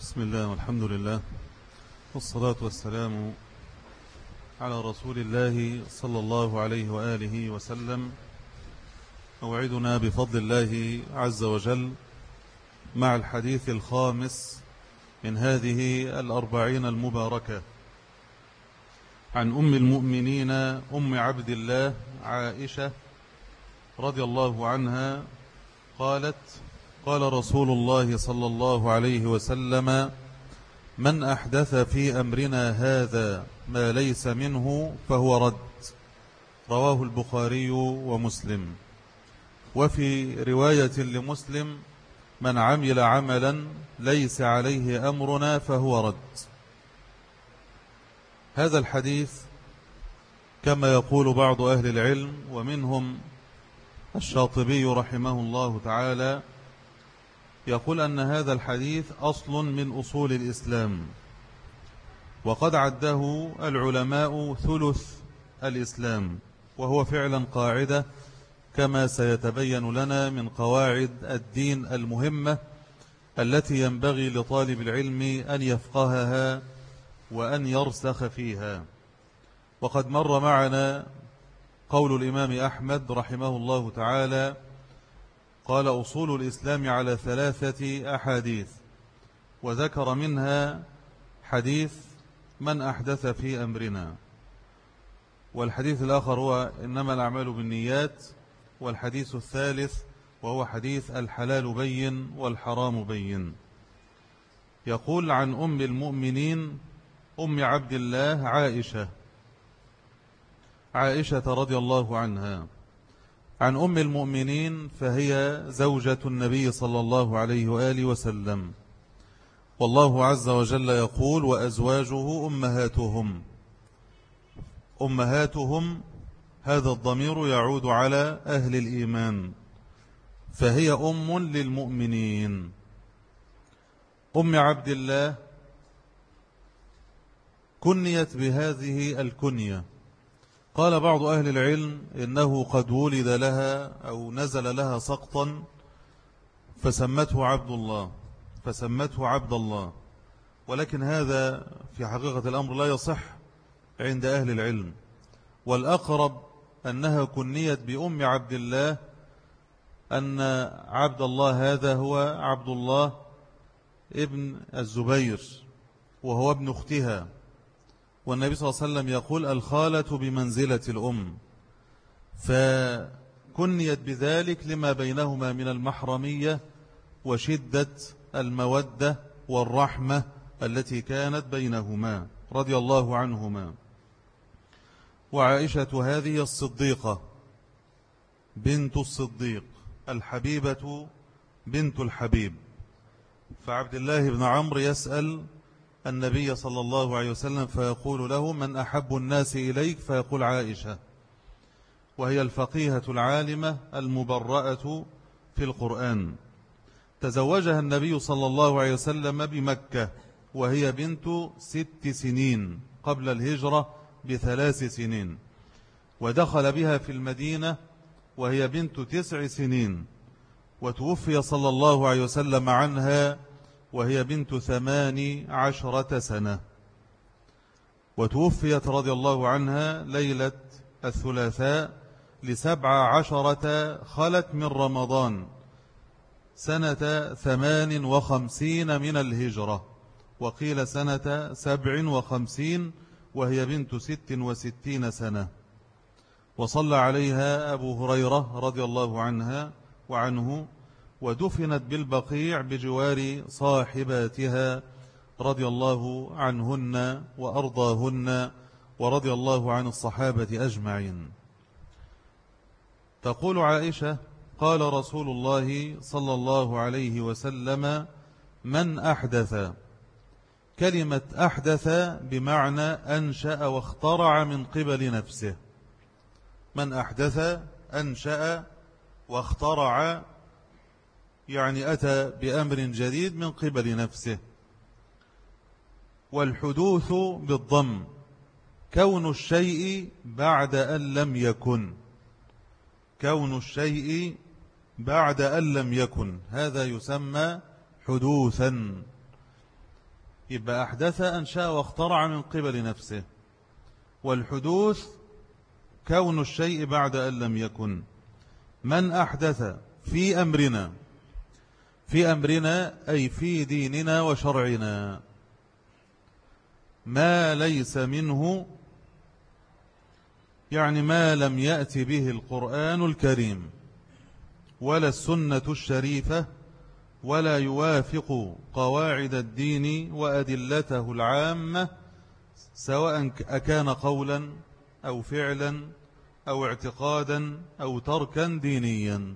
بسم الله والحمد لله والصلاة والسلام على رسول الله صلى الله عليه وآله وسلم. موعدنا بفضل الله عز وجل مع الحديث الخامس من هذه 40 المباركة عن أم المؤمنين أم عبد الله عائشة رضي الله عنها قالت: قال رسول الله صلى الله عليه وسلم: من أحدث في أمرنا هذا ما ليس منه فهو رد. رواه البخاري ومسلم. وفي رواية لمسلم: من عمل عملا ليس عليه أمرنا فهو رد. هذا الحديث كما يقول بعض أهل العلم ومنهم الشاطبي رحمه الله تعالى، يقول أن هذا الحديث أصل من أصول الإسلام، وقد عده العلماء ثلث الإسلام، وهو فعلا قاعدة كما سيتبين لنا من قواعد الدين المهمة التي ينبغي لطالب العلم أن يفقهها وأن يرسخ فيها. وقد مر معنا قول الإمام أحمد رحمه الله تعالى: قال: أصول الإسلام على 3 أحاديث، وذكر منها حديث من أحدث في أمرنا، والحديث الآخر هو إنما الأعمال بالنيات، والحديث الثالث وهو حديث الحلال بين والحرام بين. يقول: عن أم المؤمنين أم عبد الله عائشة رضي الله عنها. عن أم المؤمنين فهي زوجة النبي صلى الله عليه وآله وسلم، والله عز وجل يقول: وأزواجه أمهاتهم. هذا الضمير يعود على أهل الإيمان، فهي أم للمؤمنين. أم عبد الله كنيت بهذه الكنية. قال بعض أهل العلم إنه قد ولد لها أو نزل لها سقطا فسمته عبد الله، ولكن هذا في حقيقة الأمر لا يصح عند أهل العلم، والأقرب أنها كنيت بأم عبد الله، أن عبد الله هذا هو عبد الله ابن الزبير، وهو ابن أختها، والنبي صلى الله عليه وسلم يقول: الخالة بمنزلة الأم، فكنيت بذلك لما بينهما من المحرمية وشدة المودة والرحمة التي كانت بينهما رضي الله عنهما. وعائشة هذه الصديقة بنت الصديق، الحبيبة بنت الحبيب. فعبد الله بن عمرو يسأل النبي صلى الله عليه وسلم فيقول له: من أحب الناس إليك؟ فيقول: عائشة، وهي الفقيهة العالمة المبرأة في القرآن. تزوجها النبي صلى الله عليه وسلم بمكة وهي بنت 6 سنين قبل الهجرة ب3 سنين، ودخل بها في المدينة وهي بنت 9 سنين، وتوفي صلى الله عليه وسلم عنها وهي بنت 18 سنة، وتوفيت رضي الله عنها ليلة الثلاثاء ل17 خلت من رمضان سنة 58 من الهجرة، وقيل سنة 57 وهي بنت 66 سنة. وصلى عليها أبو هريرة رضي الله عنها وعنه، ودفنت بالبقيع بجوار صاحباتها رضي الله عنهن وأرضاهن، ورضي الله عن الصحابة أجمعين. تقول عائشة: قال رسول الله صلى الله عليه وسلم: من أحدث. كلمة أحدث بمعنى أنشأ واخترع من قبل نفسه. من أحدث أنشأ واخترع، يعني أتى بأمر جديد من قبل نفسه. والحدوث بالضم كون الشيء بعد أن لم يكن، كون الشيء بعد أن لم يكن، هذا يسمى حدوثا. يبقى أحدث أنشأ واخترع من قبل نفسه، والحدوث كون الشيء بعد أن لم يكن. من أحدث في أمرنا، في أمرنا أي في ديننا وشرعنا، ما ليس منه، يعني ما لم يأتي به القرآن الكريم ولا السنة الشريفة، ولا يوافق قواعد الدين وأدلته العامة، سواء أكان قولا أو فعلا أو اعتقادا أو تركا دينيا.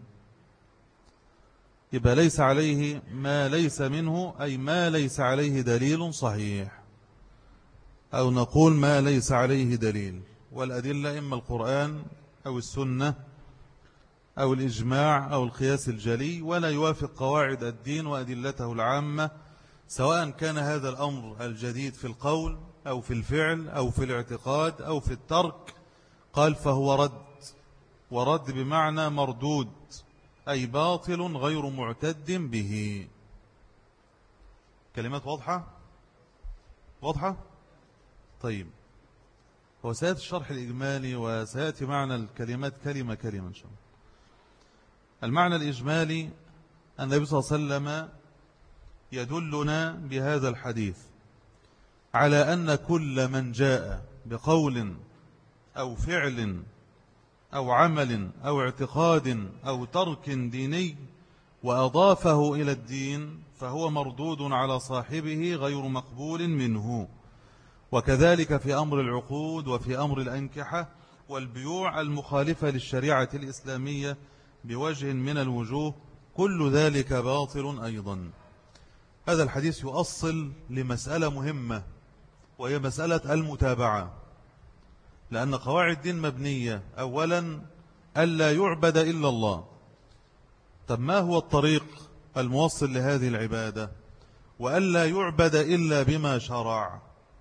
يبقى ليس عليه، ما ليس منه أي ما ليس عليه دليل صحيح، أو نقول ما ليس عليه دليل، والأدلة إما القرآن أو السنة أو الإجماع أو القياس الجلي، ولا يوافق قواعد الدين وأدلته العامة، سواء كان هذا الأمر الجديد في القول أو في الفعل أو في الاعتقاد أو في الترك. قال فهو رد، ورد بمعنى مردود، أي باطل غير معتد به. كلمات واضحة؟ واضحة؟ طيب، هو سيأتي الشرح الإجمالي وسيأتي معنى الكلمات كلمة كلمة إن شاء الله. المعنى الإجمالي النبي صلى الله عليه وسلم يدلنا بهذا الحديث على أن كل من جاء بقول أو فعل أو عمل أو اعتقاد أو ترك ديني وأضافه إلى الدين فهو مردود على صاحبه غير مقبول منه. وكذلك في أمر العقود وفي أمر الأنكحة والبيوع المخالفة للشريعة الإسلامية بوجه من الوجوه، كل ذلك باطل أيضا. هذا الحديث يؤصل لمسألة مهمة، وهي مسألة المتابعة، لأن قواعد الدين مبنية أولا ألا يعبد إلا الله. طب ما هو الطريق الموصل لهذه العبادة؟ وألا يعبد إلا بما شرع.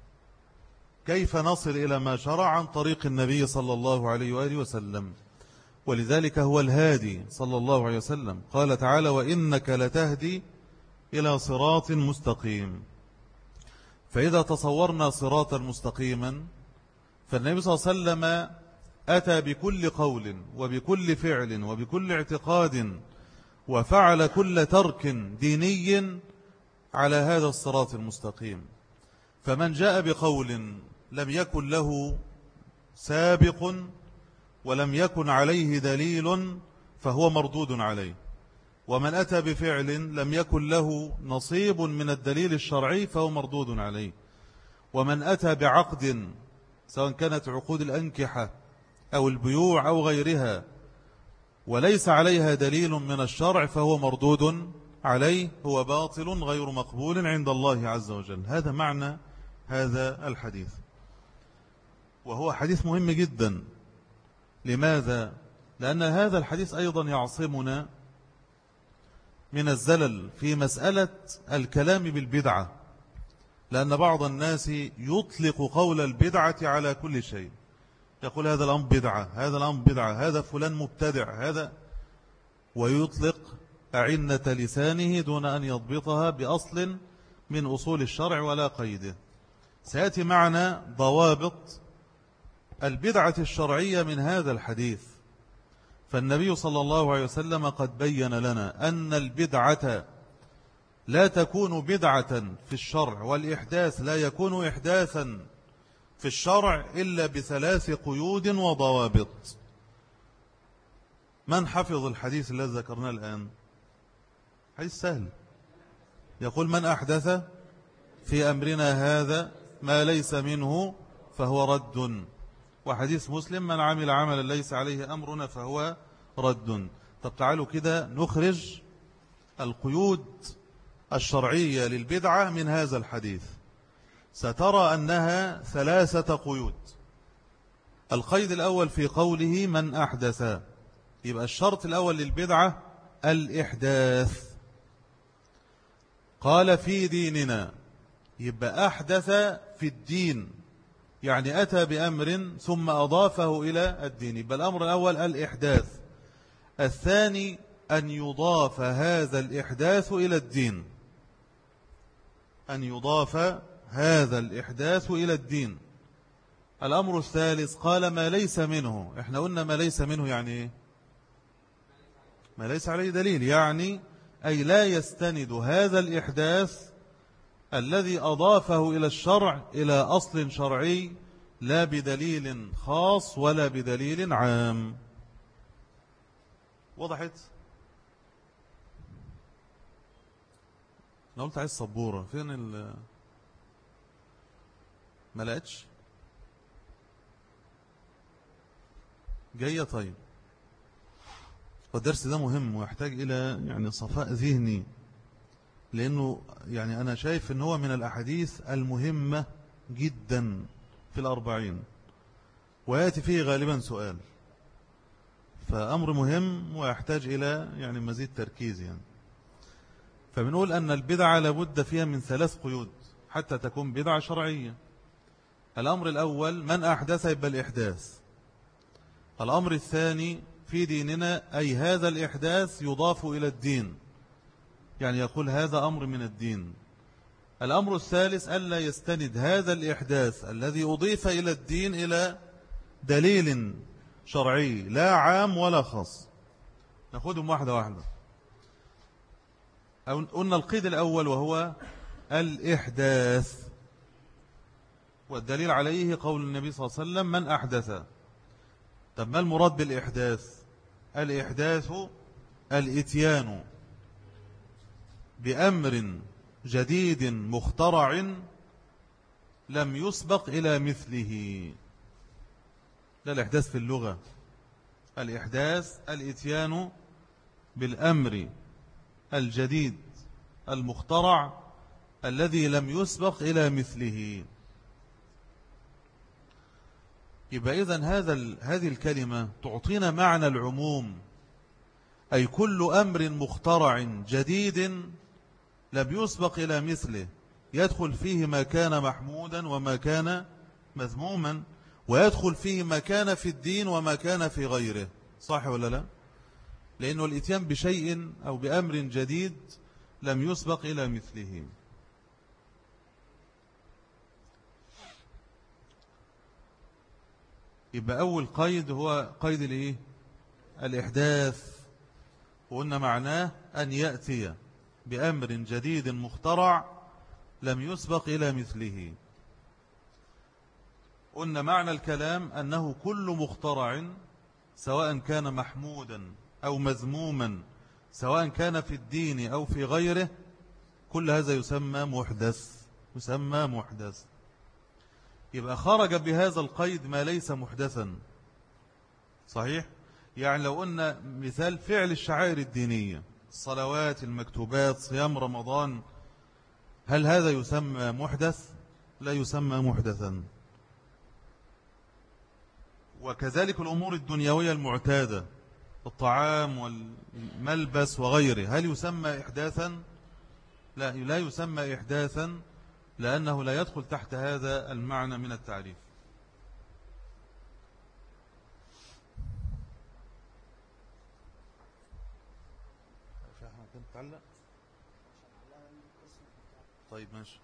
كيف نصل إلى ما شرع؟ عن طريق النبي صلى الله عليه وآله وسلم، ولذلك هو الهادي صلى الله عليه وسلم. قال تعالى وإنك لتهدي إلى صراط مستقيم. فإذا تصورنا صراطا مستقيما، فالنبي صلى الله عليه وسلم أتى بكل قول وبكل فعل وبكل اعتقاد وفعل كل ترك ديني على هذا الصراط المستقيم. فمن جاء بقول لم يكن له سابق ولم يكن عليه دليل فهو مردود عليه، ومن أتى بفعل لم يكن له نصيب من الدليل الشرعي فهو مردود عليه، ومن أتى بعقد سواء كانت عقود الأنكحة أو البيوع أو غيرها وليس عليها دليل من الشرع فهو مردود عليه، هو باطل غير مقبول عند الله عز وجل. هذا معنى هذا الحديث، وهو حديث مهم جدا. لماذا؟ لأن هذا الحديث أيضا يعصمنا من الزلل في مسألة الكلام بالبدعة، لأن بعض الناس يطلق قول البدعة على كل شيء، يقول هذا الأمر بدعة، هذا الأمر بدعة، هذا فلان مبتدع، هذا، ويطلق أعنة لسانه دون أن يضبطها بأصل من أصول الشرع ولا قيده. سيأتي معنا ضوابط البدعة الشرعية من هذا الحديث. فالنبي صلى الله عليه وسلم قد بين لنا أن البدعة لا تكون بدعة في الشرع، والإحداث لا يكون إحداثا في الشرع إلا بثلاث قيود وضوابط. من حفظ الحديث الذي ذكرناه الآن؟ حديث سهل، يقول من أحدث في أمرنا هذا ما ليس منه فهو رد. وحديث مسلم من عمل عملا ليس عليه أمرنا فهو رد. طب تعالوا كده نخرج القيود الشرعية للبدعة من هذا الحديث، سترى أنها ثلاثة قيود. القيد الأول في قوله من أحدث، يبقى الشرط الأول للبدعة الإحداث. قال في ديننا، يبقى أحدث في الدين، يعني أتى بأمر ثم أضافه إلى الدين. يبقى الأمر الأول الإحداث. الثاني أن يضاف هذا الإحداث إلى الدين. أن يضاف هذا الإحداث إلى الدين. الأمر الثالث قال ما ليس منه. احنا قلنا ما ليس منه يعني إيه؟ ما ليس عليه دليل، يعني أي لا يستند هذا الإحداث الذي أضافه إلى الشرع إلى أصل شرعي، لا بدليل خاص ولا بدليل عام. وضحت؟ أنا قلت عايز سبورة، فين ما لقيتش جاية؟ طيب، والدرس ده مهم ويحتاج إلى يعني صفاء ذهني، لأنه يعني أنا شايف أنه هو من الأحاديث المهمة جدا في الأربعين، ويأتي فيه غالبا سؤال، فأمر مهم ويحتاج إلى يعني مزيد تركيز يعني. فبنقول أن البدعة لابد فيها من 3 قيود حتى تكون بدعة شرعية. الأمر الأول من أحدث يبقى الإحداث. الأمر الثاني في ديننا أي هذا الإحداث يضاف إلى الدين، يعني يقول هذا أمر من الدين. الأمر الثالث ألا يستند هذا الإحداث الذي أضيف إلى الدين إلى دليل شرعي لا عام ولا خاص. نأخذهم واحدة واحدة. قلنا القيد الأول وهو الإحداث، والدليل عليه قول النبي صلى الله عليه وسلم من أحدث. طب ما المراد بالإحداث؟ الإحداث الإتيان بأمر جديد مخترع لم يسبق إلى مثله. ده الإحداث في اللغة. الإحداث الإتيان بالأمر الجديد المخترع الذي لم يسبق إلى مثله. يبقى إذن هذه الكلمة تعطينا معنى العموم، أي كل أمر مخترع جديد لم يسبق إلى مثله يدخل فيه ما كان محمودا وما كان مذموما، ويدخل فيه ما كان في الدين وما كان في غيره. صح ولا لا؟ لأنه الإتيان بشيء أو بأمر جديد لم يسبق إلى مثله. يبقى أول قيد هو قيد الإيه؟ الإحداث، وقلنا معناه أن يأتي بأمر جديد مخترع لم يسبق إلى مثله. قلنا معنى الكلام أنه كل مخترع سواء كان محمودا أو مذموما، سواء كان في الدين أو في غيره، كل هذا يسمى محدث. يسمى محدث. يبقى خرج بهذا القيد ما ليس محدثا. صحيح؟ يعني لو قلنا مثال فعل الشعائر الدينية، الصلوات، المكتوبات، صيام رمضان، هل هذا يسمى محدث؟ لا يسمى محدثا. وكذلك الأمور الدنيوية المعتادة، الطعام والملبس وغيره، هل يسمى إحداثا؟ لا يسمى إحداثا، لأنه لا يدخل تحت هذا المعنى من التعريف. طيب ماشي.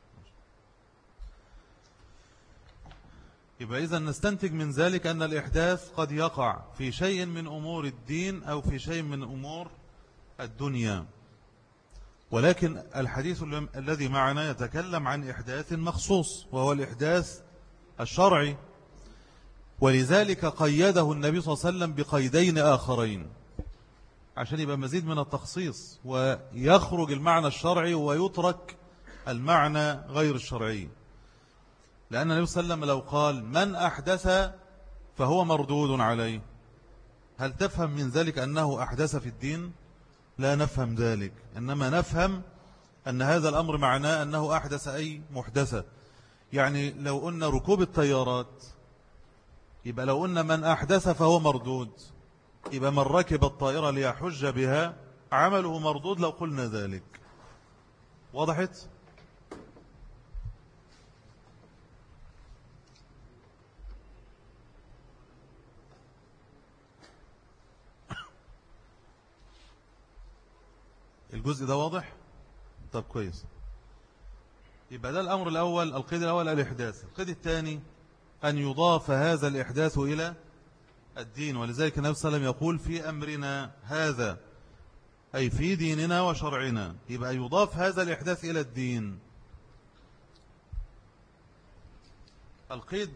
يبقى إذن نستنتج من ذلك أن الإحداث قد يقع في شيء من أمور الدين أو في شيء من أمور الدنيا، ولكن الحديث الذي معنا يتكلم عن إحداث مخصوص وهو الإحداث الشرعي، ولذلك قيده النبي صلى الله عليه وسلم بقيدين آخرين عشان يبقى مزيد من التخصيص ويخرج المعنى الشرعي ويترك المعنى غير الشرعي. لأن النبي صلى الله عليه وسلم لو قال من أحدث فهو مردود عليه، هل تفهم من ذلك أنه أحدث في الدين؟ لا نفهم ذلك، إنما نفهم أن هذا الأمر معناه أنه أحدث أي محدثة. يعني لو قلنا ركوب الطيارات، يبقى لو قلنا من أحدث فهو مردود، يبقى من ركب الطائرة ليحج بها عمله مردود لو قلنا ذلك. وضحت؟ الجزء ده واضح؟ طب كويس. يبقى ده الأمر الأول، القيد الأول الإحداث. القيد الثاني أن يضاف هذا الإحداث إلى الدين، ولذلك النبي صلى الله عليه وسلم يقول في أمرنا هذا، أي في ديننا وشرعنا، يبقى يضاف هذا الإحداث إلى الدين. القيد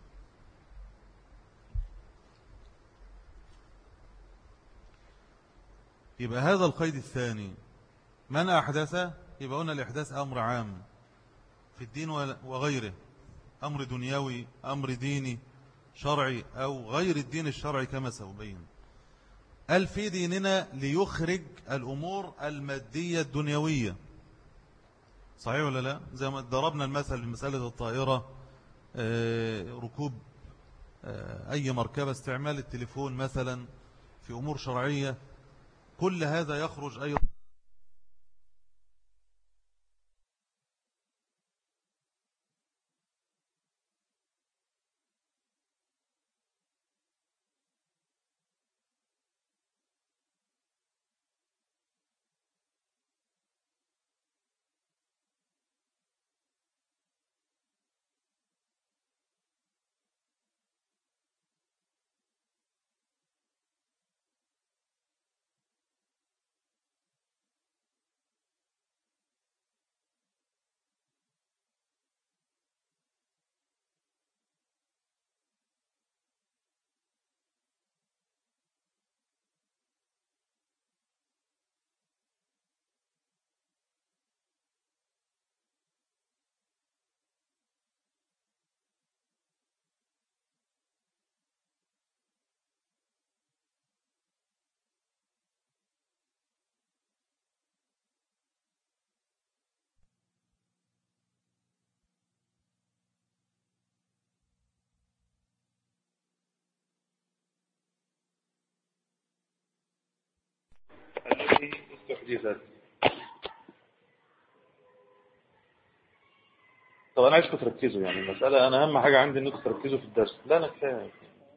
يبقى هذا القيد الثاني، من أحدث، يبقى هنا الإحداث أمر عام في الدين وغيره، أمر دنيوي، أمر ديني شرعي أو غير الدين الشرعي كما سأبين. قال في ديننا ليخرج الأمور المادية الدنيوية، صحيح ولا لا؟ زي ما ضربنا المثل في مسألة الطائرة، ركوب أي مركبة، استعمال التليفون مثلا في أمور شرعية، كل هذا يخرج أيضا التي استحدثت. طب أنا عايزكم تركزوا، يعني المسألة أنا أهم حاجة عندي أنكم تركزوا في الدرس. لا أنا كفاية.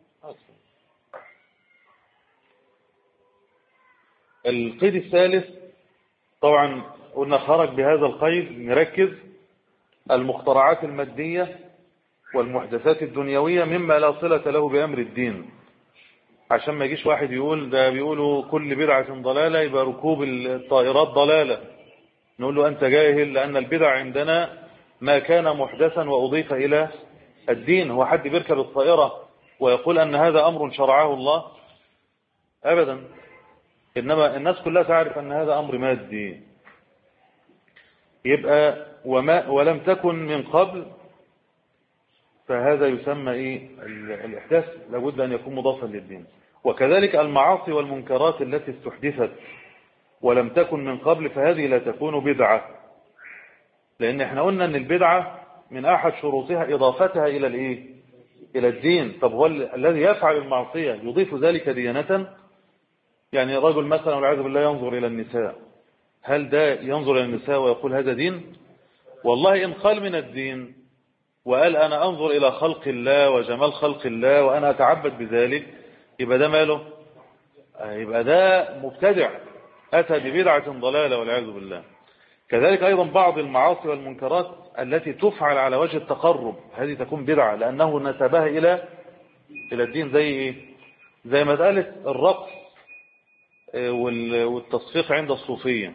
القيد الثالث طبعا قلنا خرج بهذا القيد، نركز: المخترعات المادية والمحدثات الدنيوية مما لا صلة له بأمر الدين، عشان ما يجيش واحد يقول ده بيقولوا كل بدعة ضلالة يبقى ركوب الطائرات ضلالة. نقول له أنت جاهل، لأن البدع عندنا ما كان محدثا وأضيف إلى الدين. هو حد بيركب الطائرة ويقول أن هذا أمر شرعه الله؟ أبدا. إنما الناس كلها تعرف أن هذا أمر مادي. يبقى ولم تكن من قبل، فهذا يسمى الإحداث لابد أن يكون مضافا للدين. وكذلك المعاصي والمنكرات التي استحدثت ولم تكن من قبل، فهذه لا تكون بدعة، لأن احنا قلنا أن البدعة من أحد شروطها إضافتها إلى الدين. طب هو الذي يفعل المعصية يضيف ذلك ديانة؟ يعني رجل مثلا والعياذ بالله ينظر إلى النساء، هل ده ينظر إلى النساء ويقول هذا دين؟ والله إن قال من الدين وقال أنا أنظر إلى خلق الله وجمال خلق الله وأنا أتعبد بذلك، يبقى ده ماله؟ يبقى ده مبتدع، أتى ببدعة ضلالة والعياذ بالله. كذلك أيضا بعض المعاصي والمنكرات التي تفعل على وجه التقرب، هذه تكون بدعة لأنه نسبها إلى الدين. زي زي مسألة الرقص والتصفيق عند الصوفية،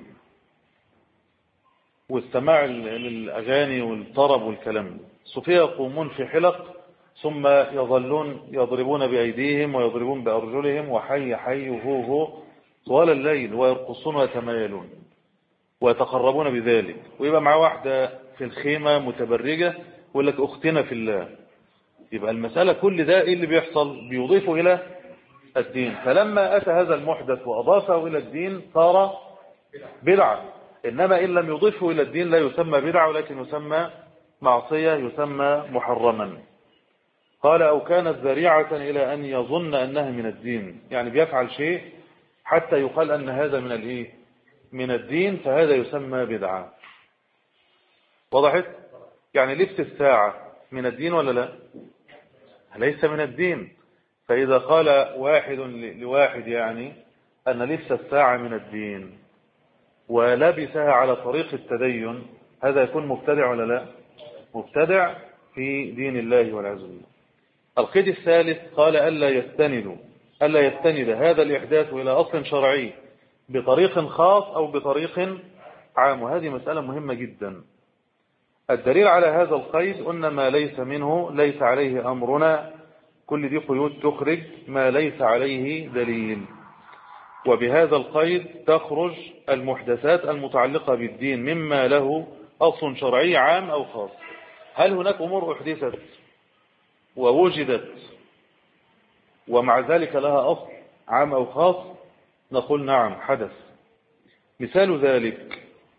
واستماع للأغاني والطرب والكلام. الصوفية يقومون في حلق ثم يظلون يضربون بأيديهم ويضربون بأرجلهم وحي حي وهو طوال الليل، ويرقصون ويتمايلون ويتقربون بذلك. ويبقى مع واحدة في الخيمة متبرجة ويقول لك أختنا في الله. يبقى المسألة كل ده اللي بيحصل بيضيفه إلى الدين. فلما أتى هذا المحدث وأضافه إلى الدين صار بدعة. إنما إن لم يضيفه إلى الدين لا يسمى بدعة، ولكن يسمى معصية، يسمى محرما. قال أو كانت ذريعة إلى أن يظن أنها من الدين، يعني بيفعل شيء حتى يقال أن هذا من الدين، فهذا يسمى بدعة. وضحت؟ يعني لبس الساعة من الدين ولا لا؟ ليس من الدين. فإذا قال واحد لواحد يعني أن لبس الساعة من الدين ولبسها على طريق التدين، هذا يكون مبتدع ولا لا؟ مبتدع في دين الله والعياذ بالله. القيد الثالث قال ألا يستند هذا الإحداث إلى أصل شرعي بطريق خاص أو بطريق عام، وهذه مسألة مهمة جدا. الدليل على هذا القيد قلنا ما ليس منه ليس عليه أمرنا، كل دي قيود تخرج ما ليس عليه دليل. وبهذا القيد تخرج المحدثات المتعلقة بالدين مما له أصل شرعي عام أو خاص. هل هناك أمور أحدثت ووجدت ومع ذلك لها أصل عام أو خاص؟ نقول نعم حدث. مثال ذلك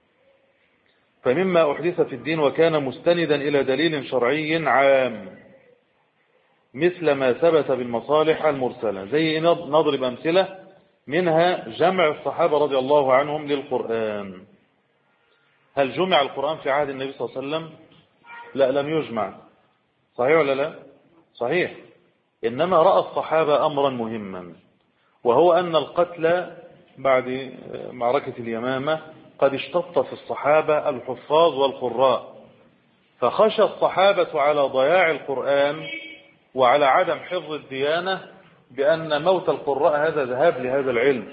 فمما أحدث في الدين وكان مستندا إلى دليل شرعي عام مثل ما ثبت بالمصالح المرسلة. زي نضرب أمثلة منها جمع الصحابة رضي الله عنهم للقرآن. هل جمع القرآن في عهد النبي صلى الله عليه وسلم؟ لا، لم يجمع. صحيح ولا لا؟ صحيح. إنما رأى الصحابة أمرا مهما، وهو أن القتل بعد معركة اليمامة قد اشتط في الصحابة الحفاظ والقراء، فخشى الصحابة على ضياع القرآن وعلى عدم حفظ الديانة بأن موت القراء هذا ذهاب لهذا العلم.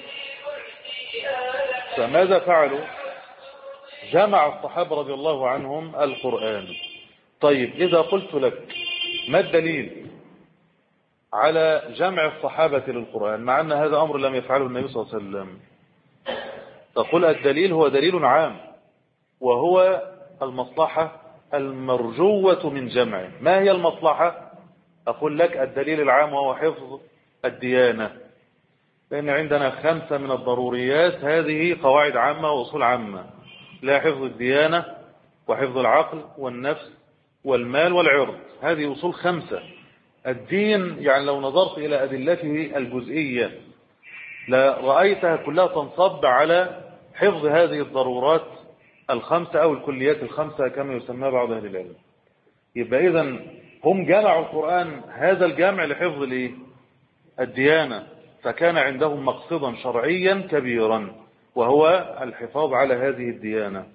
فماذا فعلوا؟ جمع الصحابة رضي الله عنهم القرآن. طيب إذا قلت لك ما الدليل على جمع الصحابة للقرآن مع أن هذا أمر لم يفعله النبي صلى الله عليه وسلم؟ تقول الدليل هو دليل عام، وهو المصلحة المرجوة من جمعه. ما هي المصلحة؟ أقول لك الدليل العام وهو حفظ الديانة، لأن عندنا 5 من الضروريات، هذه قواعد عامة وأصول عامة، لا حفظ الديانة وحفظ العقل والنفس والمال والعرض، هذه أصول 5. الدين يعني لو نظرت إلى أدلته الجزئية لرأيتها كلها تنصب على حفظ هذه الضرورات 5 أو الكليات 5 كما يسمى بعض أهل العلم. يبقى إذن هم جمعوا القرآن هذا الجمع لحفظ الديانة، فكان عندهم مقصدا شرعيا كبيرا وهو الحفاظ على هذه الديانة.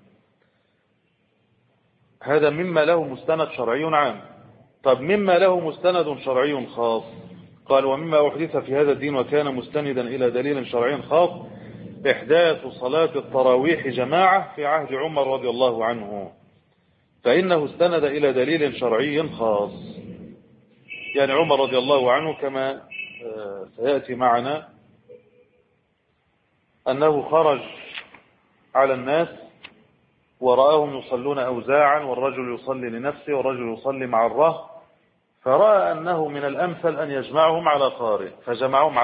هذا مما له مستند شرعي عام. طب مما له مستند شرعي خاص؟ قال ومما أحدث في هذا الدين وكان مستندا إلى دليل شرعي خاص إحداث صلاة التراويح جماعة في عهد عمر رضي الله عنه، فإنه استند إلى دليل شرعي خاص. يعني عمر رضي الله عنه كما سيأتي معنا أنه خرج على الناس ورآهم يصلون أوزاعا، والرجل يصلي لنفسه والرجل يصلي مع الرهط، فرأى أنه من الأمثل أن يجمعهم على قارئ، فجمعهم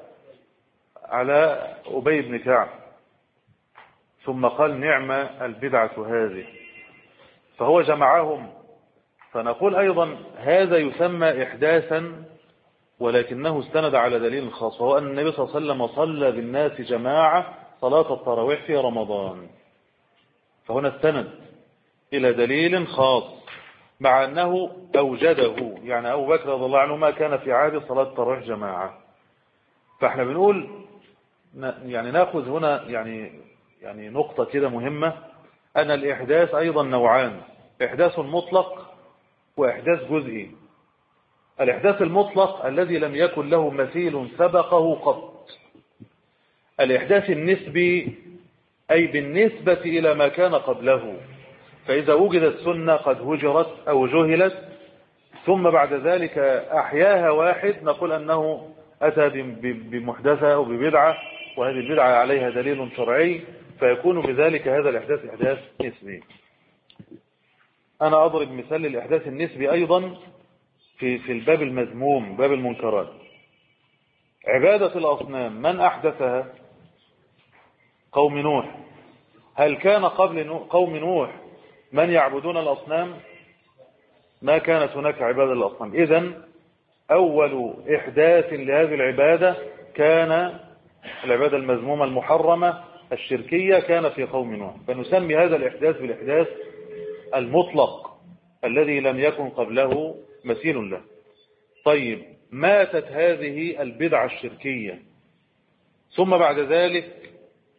على أبي بن كعب، ثم قال نعم البدعة هذه، فهو جمعهم. فنقول أيضا هذا يسمى إحداثا ولكنه استند على دليل خاص، وهو أن النبي صلى الله عليه وسلم صلى بالناس جماعة صلاة التراويح في رمضان، فهنا استند إلى دليل خاص مع أنه أوجده. يعني أبو بكر رضي الله عنه ما كان في عهد صلاة التراويح جماعة. فاحنا بنقول يعني نأخذ هنا يعني نقطة كده مهمة، أن الإحداث أيضا نوعان، إحداث مطلق وإحداث جزئي. الإحداث المطلق الذي لم يكن له مثيل سبقه قط. الإحداث النسبي أي بالنسبة إلى ما كان قبله، فإذا وجدت سنة قد هجرت أو جهلت ثم بعد ذلك أحياها واحد نقول أنه أتى بمحدثة أو ببدعة، وهذه البدعة عليها دليل شرعي، فيكون بذلك هذا الإحداث إحداث نسبي. أنا أضرب مثال للإحداث النسبي أيضا في الباب المذموم، باب المنكرات. عبادة الأصنام من أحدثها؟ قوم نوح. هل كان قبل قوم نوح من يعبدون الأصنام؟ ما كانت هناك عبادة للأصنام. إذن أول إحداث لهذه العبادة كان العبادة المذمومة المحرمة الشركية كان في قوم نوح، فنسمي هذا الإحداث بالإحداث المطلق الذي لم يكن قبله مثيل له. طيب ماتت هذه البدعة الشركية ثم بعد ذلك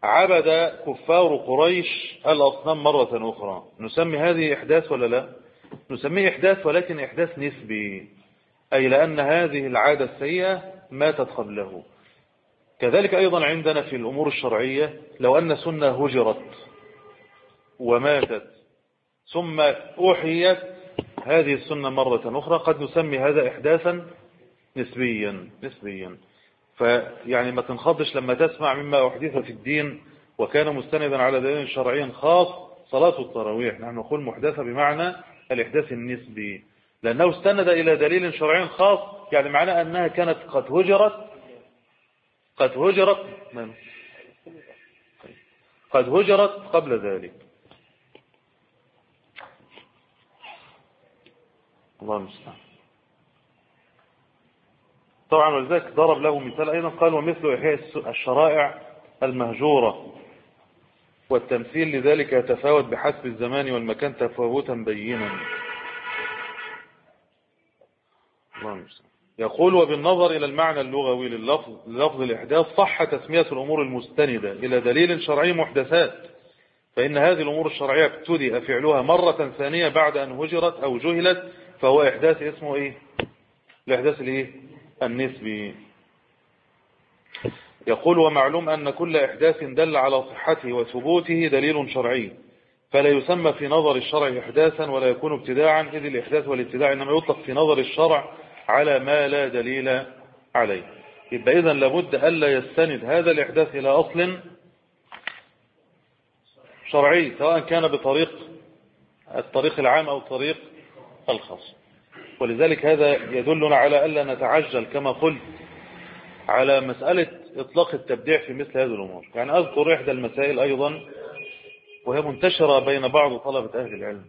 عبد كفار قريش الأصنام مرة أخرى، نسمي هذه إحداث ولا لا؟ نسميه إحداث، ولكن إحداث نسبي، أي لأن هذه العادة السيئة ماتت قبله. كذلك أيضا عندنا في الأمور الشرعية، لو أن سنة هجرت وماتت ثم أحيت هذه السنة مرة أخرى، قد نسمي هذا إحداثا نسبيا. فيعني ما تنخضش لما تسمع مما أحدث في الدين وكان مستندا على دليل شرعي خاص صلاة التراويح. نحن نقول محدثة بمعنى الإحداث النسبي، لأنه استند إلى دليل شرعي خاص، يعني معنى أنها كانت قد هجرت قبل ذلك. الله المستعان. طبعا ولذلك ضرب له مثال أيضا، قال ومثل إحياء الشرائع المهجورة، والتمثيل لذلك يتفاوت بحسب الزمان والمكان تفاوتا بينا. الله المستعان. يقول وبالنظر إلى المعنى اللغوي لللفظ الإحداث صح تسمية الأمور المستندة إلى دليل شرعي محدثات، فإن هذه الأمور الشرعية ابتدأ فعلها مرة ثانية بعد أن هجرت أو جهلت، فهو إحداث اسمه إيه؟ الإحداث النسبي. يقول ومعلوم أن كل إحداث دل على صحته وثبوته دليل شرعي، فلا يسمى في نظر الشرع إحداثا ولا يكون ابتداعا، إذ الإحداث والابتداع إنما يطلق في نظر الشرع على ما لا دليل عليه. يبقى إذن لابد ألا يستند هذا الإحداث إلى أصل شرعي، سواء كان بطريق الطريق العام أو الطريق الخاص. ولذلك هذا يدلنا على ألا نتعجل كما قلت على مسألة إطلاق التبديع في مثل هذه الأمور. يعني أذكر إحدى المسائل أيضا وهي منتشرة بين بعض طلبة أهل العلم،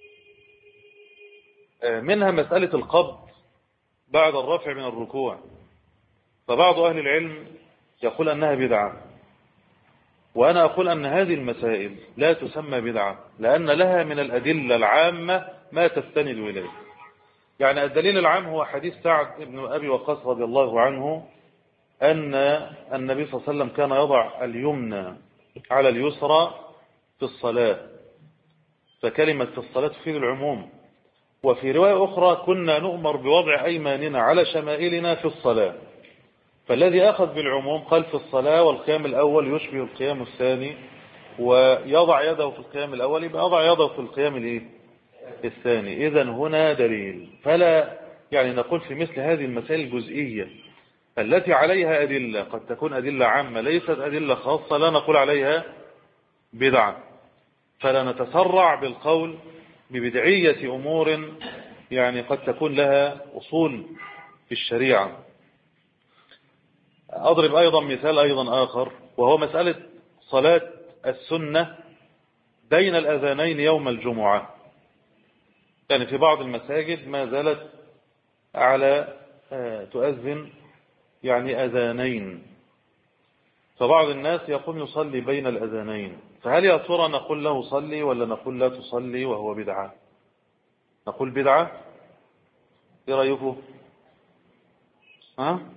منها مسألة القبض بعد الرفع من الركوع. فبعض أهل العلم يقول أنها بدعة، وأنا أقول أن هذه المسائل لا تسمى بدعة، لأن لها من الأدلة العامة ما تستند إليه. يعني الدليل العام هو حديث سعد بن أبي وقاص رضي الله عنه أن النبي صلى الله عليه وسلم كان يضع اليمنى على اليسرى في الصلاة، فكلمة في الصلاة تفيد العموم. وفي رواية أخرى كنا نؤمر بوضع أيماننا على شمائلنا في الصلاة، فالذي أخذ بالعموم قال في الصلاة، والقيام الأول يشبه القيام الثاني، ويضع يده في القيام الأول يبقى يضع يده في القيام الثاني. إذن هنا دليل. فلا يعني نقول في مثل هذه المسائل الجزئية التي عليها أدلة، قد تكون أدلة عامة ليست أدلة خاصة، لا نقول عليها بدعة. فلا نتسرع بالقول ببدعية أمور يعني قد تكون لها أصول في الشريعة. أضرب أيضا مثال أيضا آخر، وهو مسألة صلاة السنة بين الأذانين يوم الجمعة. يعني في بعض المساجد ما زالت على تؤذن يعني أذانين، فبعض الناس يقوم يصلي بين الأذانين، فهل يا ترى نقول له صلي ولا نقول لا تصلي وهو بدعة؟ نقول بدعة. ايه رأيكم؟ ها؟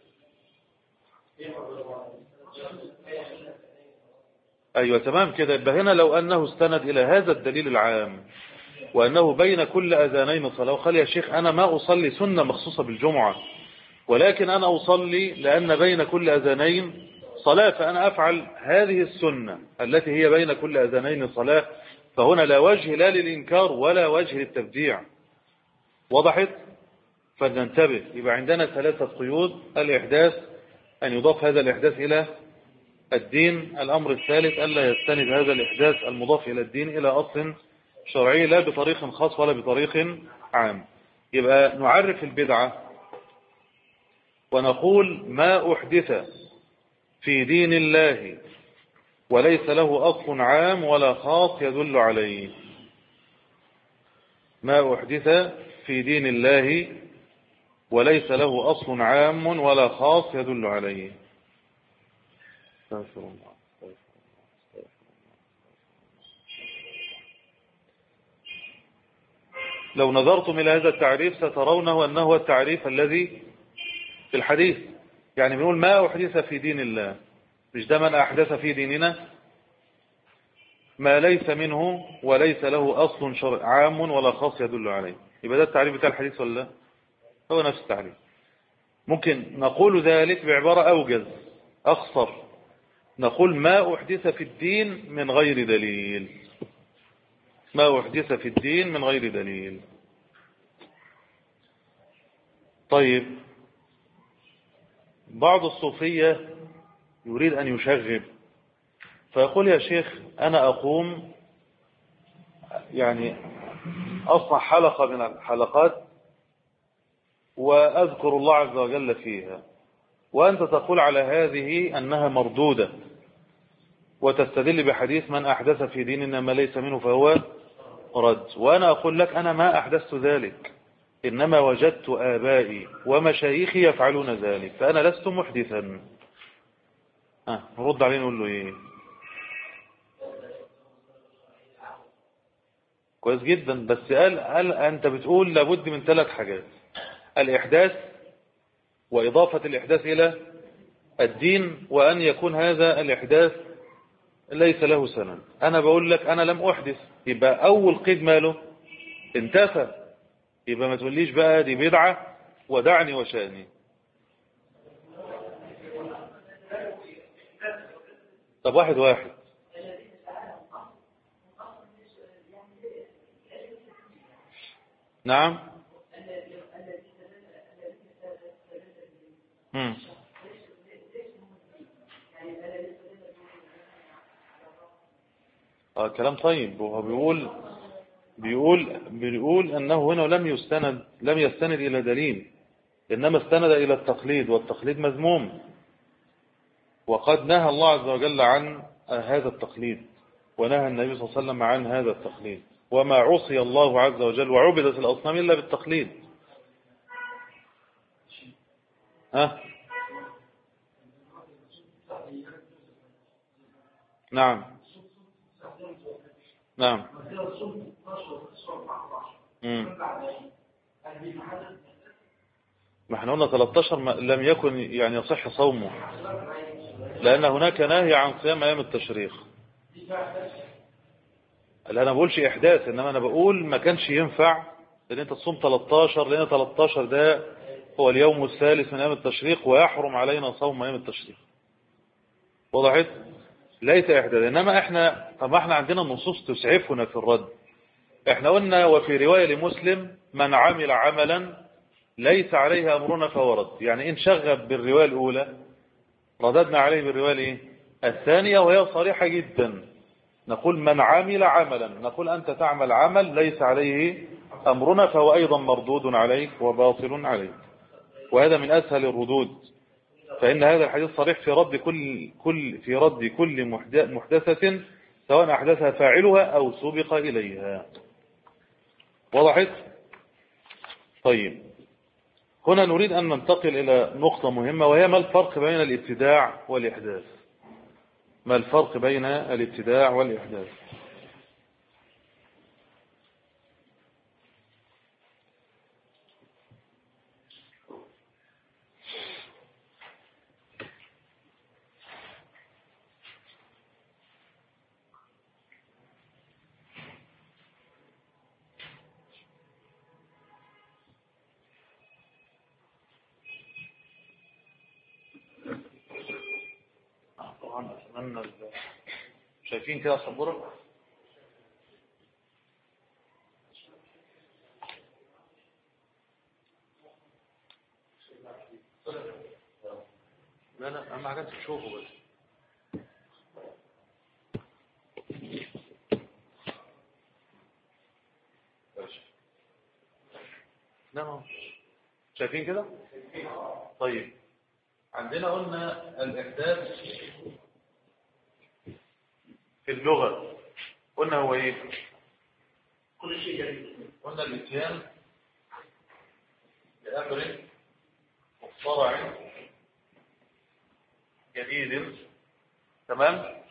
أيوة تمام كده. يبقى هنا لو أنه استند إلى هذا الدليل العام وأنه بين كل أذانين صلاة، وقال يا شيخ أنا ما أصلي سنة مخصوصة بالجمعة، ولكن أنا أصلي لأن بين كل أذانين صلاة، فأنا أفعل هذه السنة التي هي بين كل أذانين صلاة، فهنا لا وجه لا للإنكار ولا وجه للتبديع. وضحت؟ فلننتبه. يبقى عندنا ثلاثة قيود: الإحداث، أن يضاف هذا الإحداث إلى الدين. الأمر الثالث ألا يستند هذا الإحداث المضاف إلى الدين إلى أصل شرعي لا بطريق خاص ولا بطريق عام. يبقى نعرف البدعة ونقول ما أحدث في دين الله وليس له أصل عام ولا خاص يدل عليه. ما أحدث في دين الله وليس له أصل عام ولا خاص يدل عليه. لو نظرتم إلى هذا التعريف سترونه أنه هو التعريف الذي في الحديث. يعني بنقول ما أحدث في دين الله، مش ده من أحدث في ديننا ما ليس منه وليس له أصل عام ولا خاص يدل عليه. يبقى ده التعريف بتاع الحديث ولا لا؟ هو نفس التعريف. ممكن نقول ذلك بعبارة أوجز أخصر، نقول ما أحدث في الدين من غير دليل. ما أحدث في الدين من غير دليل. طيب، بعض الصوفية يريد أن يشغب فيقول يا شيخ أنا أقوم يعني أصنع حلقة من الحلقات وأذكر الله عز وجل فيها، وأنت تقول على هذه أنها مردودة وتستدل بحديث من أحدث في ديننا ما ليس منه فهو رد. وأنا أقول لك أنا ما أحدثت ذلك، إنما وجدت آبائي ومشايخي يفعلون ذلك، فأنا لست محدثا. نرد عليه نقول له إيه؟ كويس جدا، بس قال أنت بتقول لابد من 3 حاجات: الإحداث، وإضافة الإحداث إلى الدين، وأن يكون هذا الإحداث ليس له سند. أنا بقول لك أنا لم أحدث، يبقى أول قيد ماله انتفى. يبقى ما تقوليش بقى دي بدعة ودعني وشأني. طب واحد واحد. نعم. كلام طيب. وهو بيقول أنه هنا لم يستند إلى دليل، إنما استند إلى التقليد، والتقليد مذموم، وقد نهى الله عز وجل عن هذا التقليد، ونهى النبي صلى الله عليه وسلم عن هذا التقليد، وما عصي الله عز وجل وعبدت الأصنام إلا بالتقليد. نعم نعم. ما احنا قلنا 13 لم يكن يعني يصح صومه، لأن هناك نهي عن صيام أيام التشريق. لا أنا بقولش إحداث، إنما أنا بقول ما كانش ينفع لأن أنت تصوم 13، لأن 13 ده هو اليوم الثالث من أيام التشريق، ويحرم علينا صوم أيام التشريق. وضحت؟ ليس إحداث. إنما احنا عندنا نصوص تسعفنا في الرد. احنا قلنا وفي رواية لمسلم من عمل عملا ليس عليه أمرنا فهو رد. يعني إن شغب بالرواية الأولى رددنا عليه بالرواية الثانية، وهي صريحة جدا. نقول من عمل عملا، نقول أنت تعمل عمل ليس عليه أمرنا فهو أيضا مردود عليك وباطل عليك. وهذا من أسهل الردود، فإن هذا الحديث صريح في رد كل محدثة سواء أحدثها فاعلها أو سبق إليها. وضحت؟ طيب، هنا نريد أن ننتقل إلى نقطة مهمة، وهي ما الفرق بين الابتداع والإحداث. ما الفرق بين الابتداع والإحداث؟ طبعا أتمنى شايفين كده صبورة. لا أهم حاجة تشوفه بس. نعم شايفين كده. طيب، عندنا قلنا الإحداث في اللغة قلنا هو إيه؟ كل شيء جديد. قلنا الإتيان بأمر مخترع جديد. تمام؟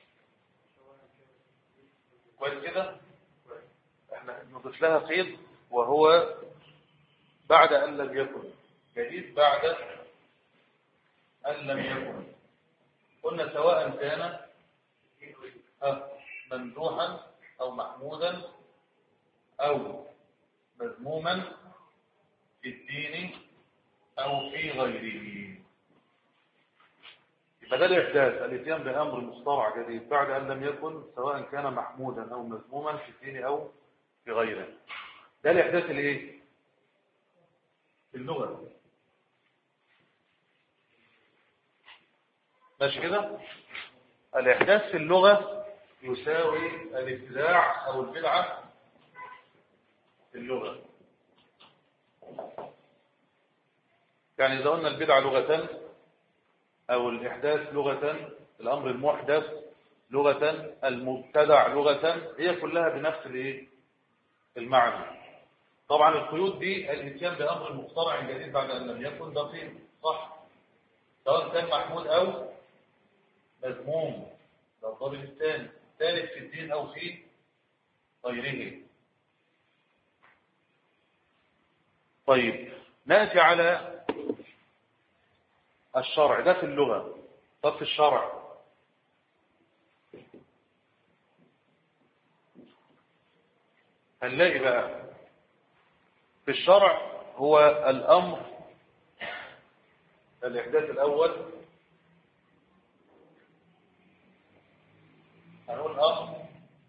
كويس كده؟ احنا نضيف لها قيد، وهو بعد أن لم يكن. جديد بعد أن لم يكن. قلنا سواء كان ممدوحا أو محمودا أو مذموما في الدين أو في غيره. يبقى ده الإحداث، الاتيان بأمر مخترع جديد بعد أن لم يكن، سواء كان محمودا أو مذموما في الدين أو في غيره. ده الإحداث الإيه؟ في اللغة. ماشي كده؟ الإحداث في اللغة يساوي الابتداع أو البدعة في اللغة. يعني إذا قلنا البدعة لغة أو الإحداث لغة، الأمر المحدث لغة، المبتدع لغة، هي كلها بنفس المعنى. طبعا القيود دي الاتيان بأمر مخترع جديد بعد أن لم يكن دقيق، صح؟ سواء كان محمود أو مذموم، ده الضابط الثاني. الثالث في الدين أو في غيره. طيب نأتي على الشرع. ده في اللغة. طب في الشرع هنلاقي بقى في الشرع هو الأمر، الإحداث الأول هنقول الأمر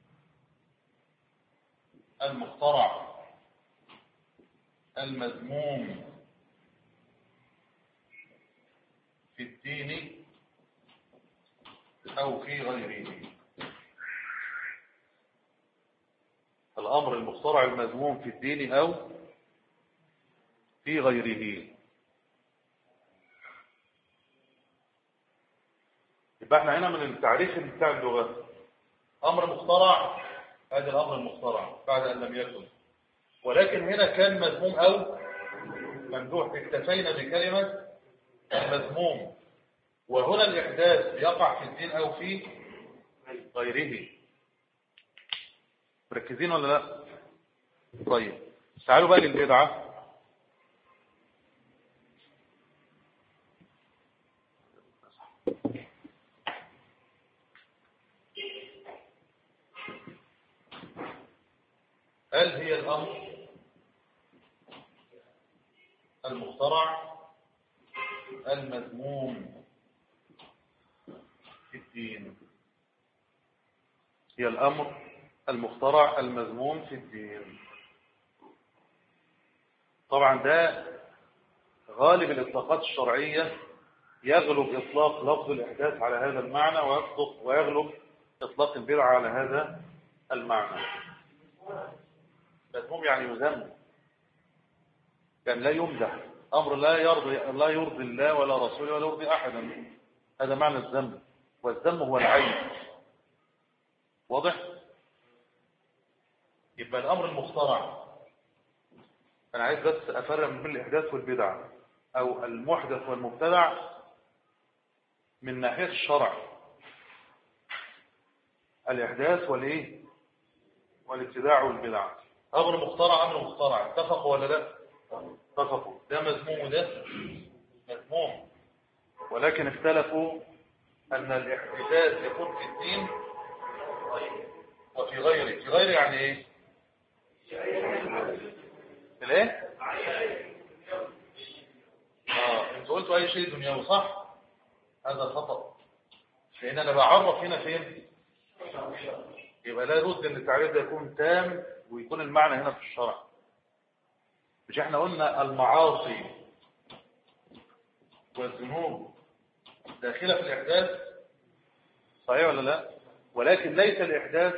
المخترع المذموم في الدين أو في غيره. الأمر المخترع المذموم في الدين أو في غيره. يبقى احنا هنا من التعريف بتاع اللغة، أمر مخترع، هذا الأمر المخترع بعد أن لم يكن، ولكن هنا كان مذموم أو ممدوح، اكتفينا بكلمة المذموم. وهنا الإحداث يقع في الدين أو في غيره. مركزين ولا لا؟ طيب تعالوا بقى للبدعة. هل هي الأمر المخترع المذموم في الدين؟ هي الأمر المخترع المذموم في الدين. طبعا ده غالب الإطلاقات الشرعية، يغلب إطلاق لفظ الإحداث على هذا المعنى، ويغلب إطلاق البدعة على هذا المعنى. مذموم يعني يذم، كان لا يمدح، أمر لا يرضي الله ولا رسوله ولا يرضي أحدا. هذا معنى الذم، والذم هو العيب. واضح؟ يبقى الأمر المخترع، أنا عايز بس أفرق بين الإحداث والبدعة أو المحدث والمبتدع من ناحية الشرع. الإحداث والابتداع والبدعة. أمر مخترع أمر مخترع، اتفقوا ولا لا؟ اتفقوا. ده مذموم وده مذموم، ولكن اختلفوا أن الإحداث يكون في الدين وفي غيره. في غيره يعني إيه؟ الايه؟ انتوا قلتوا اي شيء دنيوي، صح؟ هذا خطأ، لان انا بعرف هنا فين. يبقى لا يرد ان التعريف ده يكون تام ويكون المعنى هنا في الشرع. مش احنا قلنا المعاصي والذنوب داخله في الاحداث، صحيح ولا لا؟ ولكن ليس الاحداث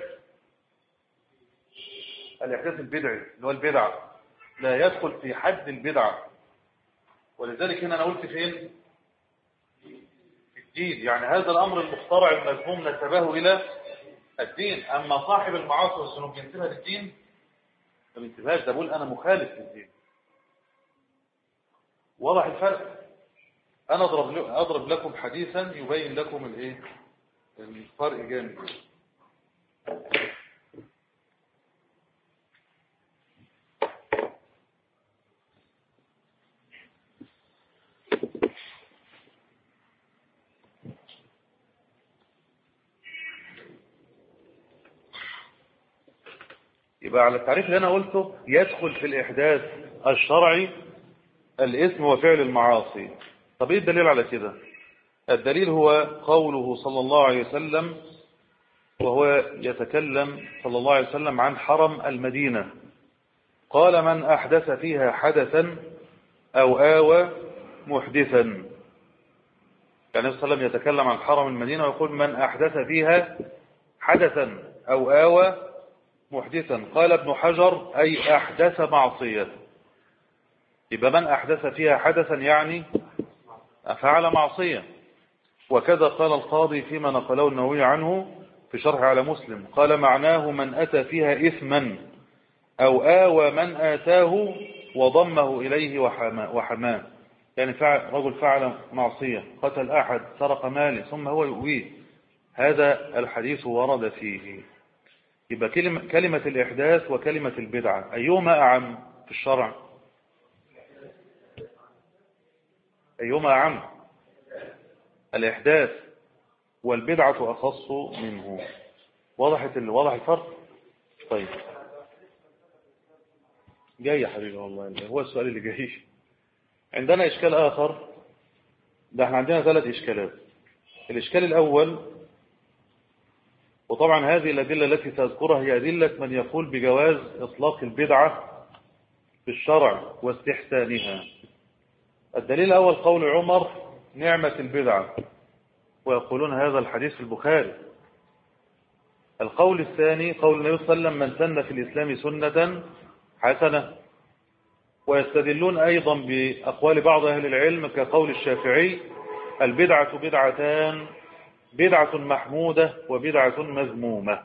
البدعي اللي هو البدعه، لا يدخل في حد البدعه. ولذلك هنا انا قلت فين؟ في الدين. يعني هذا الامر المخترع المذموم نسبه الى الدين، اما صاحب المعاصي والذنوب ينسبها للدين؟ ما بينسبهاش، ده بقول انا مخالف للدين. واضح الفرق؟ انا اضرب لكم حديثا يبين لكم الفرق جامد. يبقى على التعريف اللي أنا قلته يدخل في الإحداث الشرعي الاسم وفعل المعاصي. طب إيه الدليل على كده؟ الدليل هو قوله صلى الله عليه وسلم وهو يتكلم صلى الله عليه وسلم عن حرم المدينة، قال من أحدث فيها حدثا أو آوى محدثا. يعني صلى الله عليه وسلم يتكلم عن حرم المدينة ويقول من أحدث فيها حدثا أو آوى محدثا. قال ابن حجر أي أحدث معصية. يبقى من أحدث فيها حدثا يعني فعل معصية. وكذا قال القاضي فيما نقله النووي عنه في شرح على مسلم، قال معناه من أتى فيها إثما أو آوى من آتاه وضمه إليه وحماه. يعني رجل فعل معصية، قتل أحد، سرق ماله، ثم هو يؤويه، هذا الحديث ورد فيه. يبقى كلمة الإحداث وكلمة البدعة أيهما أعم في الشرع؟ أيهما أعم؟ الإحداث، والبدعة أخص منه. واضح الفرق؟ طيب جاي يا حبيبي، والله هو السؤال اللي جاي. عندنا إشكال آخر، ده احنا عندنا 3 إشكالات. الإشكال الأول، وطبعا هذه الأدلة التي تذكرها هي أدلة من يقول بجواز إطلاق البدعة في الشرع واستحسانها. الدليل الأول قول عمر نعمة البدعة، ويقولون هذا الحديث في البخاري. القول الثاني قول النبي صلى الله عليه وسلم من سن في الإسلام سنة حسنة. ويستدلون أيضا بأقوال بعض أهل العلم كقول الشافعي البدعة بدعتان، بدعة محمودة وبدعة مذمومة.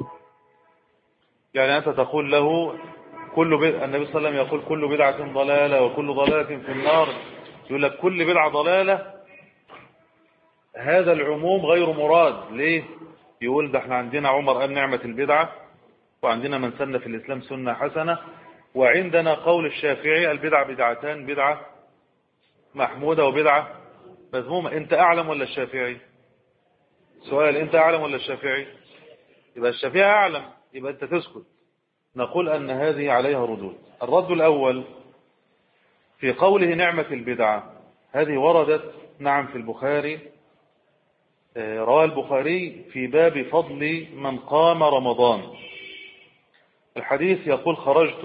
يعني أنت تقول له النبي صلى الله عليه وسلم يقول كل بدعة ضلالة وكل ضلالة في النار، يقول لك كل بدعة ضلالة. هذا العموم غير مراد. ليه؟ يقول ده احنا عندنا عمر قال نعمة البدعة، وعندنا من سن في الإسلام سنة حسنة، وعندنا قول الشافعي البدعة بدعتان، بدعة محمودة وبدعة مذمومة. انت أعلم ولا الشافعي؟ سؤال، انت أعلم ولا الشافعي؟ يبقى الشافعي أعلم، يبقى انت تسكت. نقول أن هذه عليها ردود. الرد الأول في قوله نعمة البدعة، هذه وردت نعم في البخاري. رواه البخاري في باب فضل من قام رمضان. الحديث يقول خرجت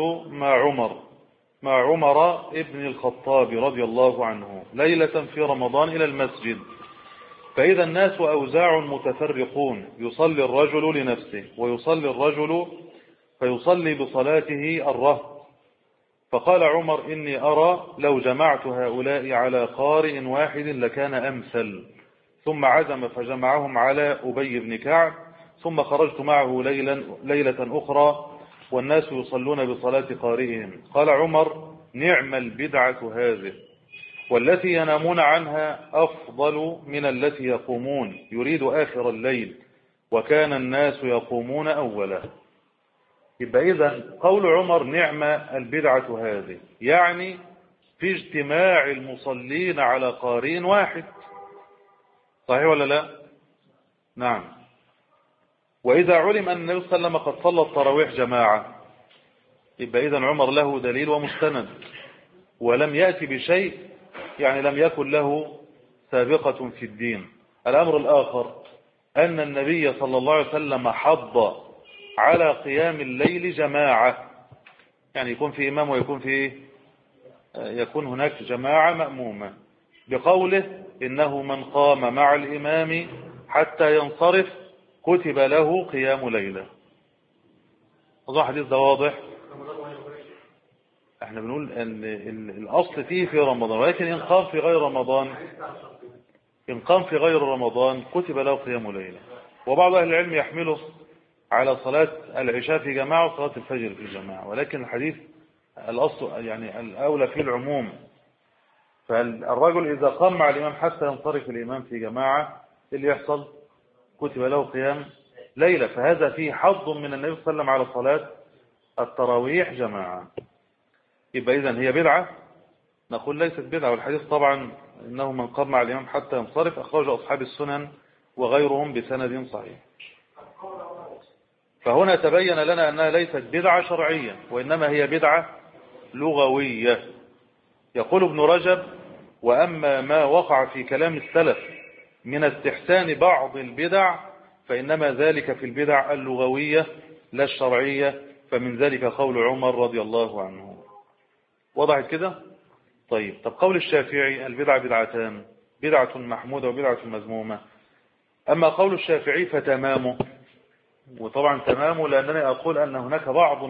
مع عمر ابن الخطاب رضي الله عنه ليلة في رمضان إلى المسجد، فإذا الناس أوزاع متفرقون، يصلي الرجل لنفسه ويصلي الرجل فيصلي بصلاته الرهط. فقال عمر إني أرى لو جمعت هؤلاء على قارئ واحد لكان أمثل. ثم عزم فجمعهم على أبي بن كعب، ثم خرجت معه ليلة أخرى والناس يصلون بصلاة قارئهم. قال عمر نعم البدعة هذه، والتي ينامون عنها أفضل من التي يقومون، يريد آخر الليل، وكان الناس يقومون أولا. يبقى إذن قول عمر نعم البدعة هذه يعني في اجتماع المصلين على قارئ واحد. صحيح ولا لا؟ نعم. وإذا علم أن النبي صلى الله عليه وسلم قد صلى التراويح جماعة، يبقى إذن عمر له دليل ومستند، ولم يأتي بشيء يعني لم يكن له سابقة في الدين. الأمر الآخر أن النبي صلى الله عليه وسلم حض على قيام الليل جماعة، يعني يكون في إمام يكون هناك جماعة مأمومة، بقوله إنه من قام مع الإمام حتى ينصرف كتب له قيام ليلة. أظن حديث ده واضح. احنا بنقول ان الأصل فيه في رمضان، ولكن إن قام في غير رمضان كتب له قيام ليلة. وبعض أهل العلم يحمله على صلاة العشاء في جماعة وصلاة الفجر في جماعة، ولكن الحديث الأصل يعني الأولى فيه العموم. فالرجل إذا قام مع الإمام حتى ينصرف الإمام في جماعة اللي يحصل كتب له قيام ليلة. فهذا فيه حظ من النبي صلى الله عليه وسلم على صلاة التراويح جماعة. يبقى إذن هي بدعة؟ نقول ليست بدعة. والحديث طبعا إنه من قام مع الإمام حتى ينصرف أخرج أصحاب السنن وغيرهم بسند صحيح. فهنا تبين لنا أنها ليست بدعة شرعية وإنما هي بدعة لغوية. يقول ابن رجب: وأما ما وقع في كلام السلف من استحسان بعض البدع فإنما ذلك في البدع اللغوية لا الشرعية، فمن ذلك قول عمر رضي الله عنه. وضحت كده؟ طيب قول الشافعي: البدع بدعتان، بدعة محمودة وبدعة مذمومة. أما قول الشافعي فتمامه، وطبعا تمامه لأنني أقول أن هناك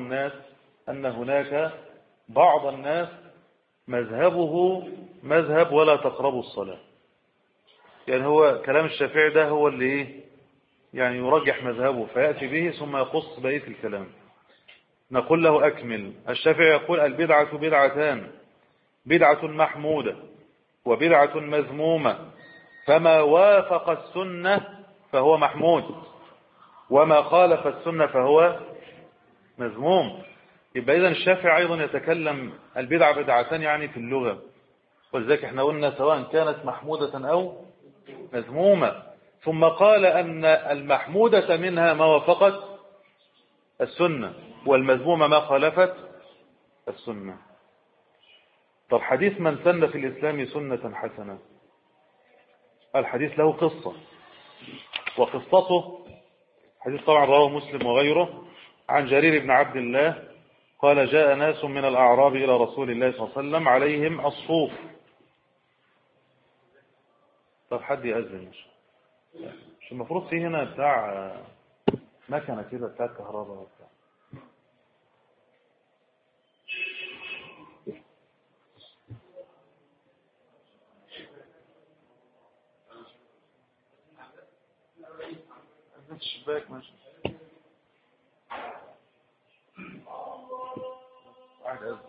بعض الناس مذهبه مذهب ولا تقربوا الصلاة. يعني هو كلام الشافعي ده هو اللي يعني يرجح مذهبه فيأتي به ثم يقص بقية الكلام. نقول له: أكمل. الشافعي يقول: البدعة بدعتان، بدعة محمودة وبدعة مذمومة، فما وافق السنة فهو محمود، وما خالف السنة فهو مذموم. يبقى إذن الشافعي أيضا يتكلم البدعة بدعتان يعني في اللغة، ولذلك احنا قلنا سواء كانت محمودة أو مذمومة. ثم قال أن المحمودة منها ما وافقت السنة، والمذمومة ما خالفت السنة. طب حديث من سن في الإسلام سنة حسنة، الحديث له قصة، وقصته حديث طبعا رواه مسلم وغيره عن جرير بن عبد الله قال: جاء ناس من الأعراب إلى رسول الله صلى الله عليه وسلم عليهم الصوف. طب حد يأذن؟ مش المفروض فيه هنا بتاع مكنة كده بتاع كهرباء وبتاع؟ الشباك ماشي. واحد أذن.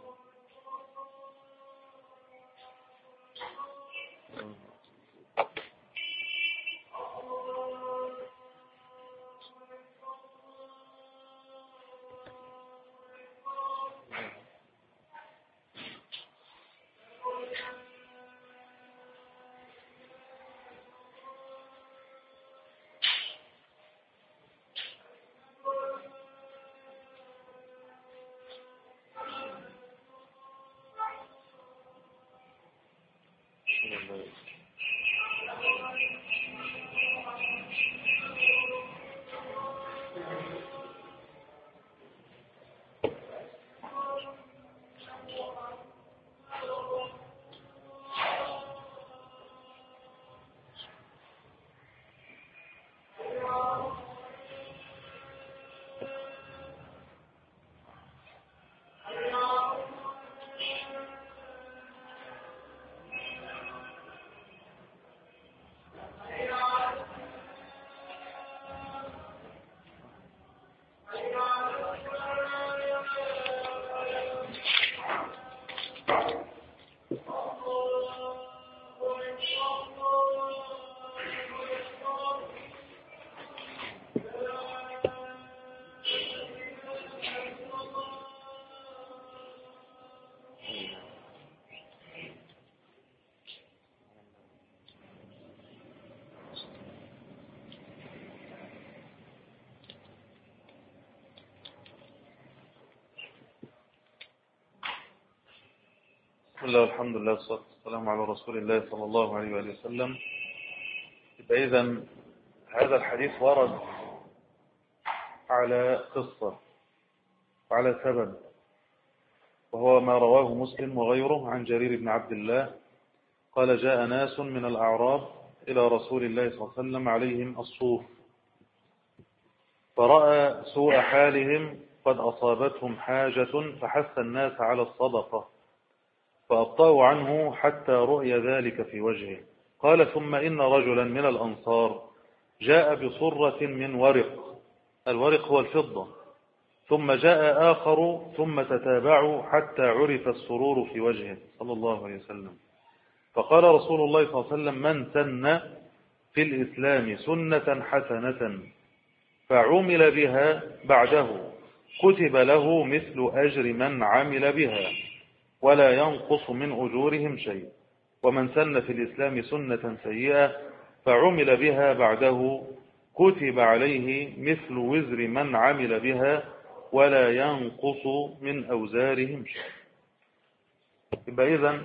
بسم الله والحمد لله والصلاة والسلام على رسول الله صلى الله عليه وآله وسلم. إذن هذا الحديث ورد على قصة وعلى سبب، وهو ما رواه مسلم وغيره عن جرير بن عبد الله قال: جاء ناس من الأعراب إلى رسول الله صلى الله عليه وسلم عليهم الصوف، فرأى سوء حالهم قد أصابتهم حاجة فحث الناس على الصدقة، فأبطأوا عنه حتى رؤي ذلك في وجهه. قال: ثم إن رجلا من الأنصار جاء بصرة من ورق، الورق هو الفضة، ثم جاء آخر، ثم تتابعوا حتى عرف السرور في وجهه صلى الله عليه وسلم. فقال رسول الله صلى الله عليه وسلم: من سن في الإسلام سنة حسنة فعمل بها بعده كتب له مثل أجر من عمل بها ولا ينقص من أجورهم شيء، ومن سن في الإسلام سنة سيئة فعمل بها بعده كتب عليه مثل وزر من عمل بها ولا ينقص من أوزارهم شيء. يبقى إذن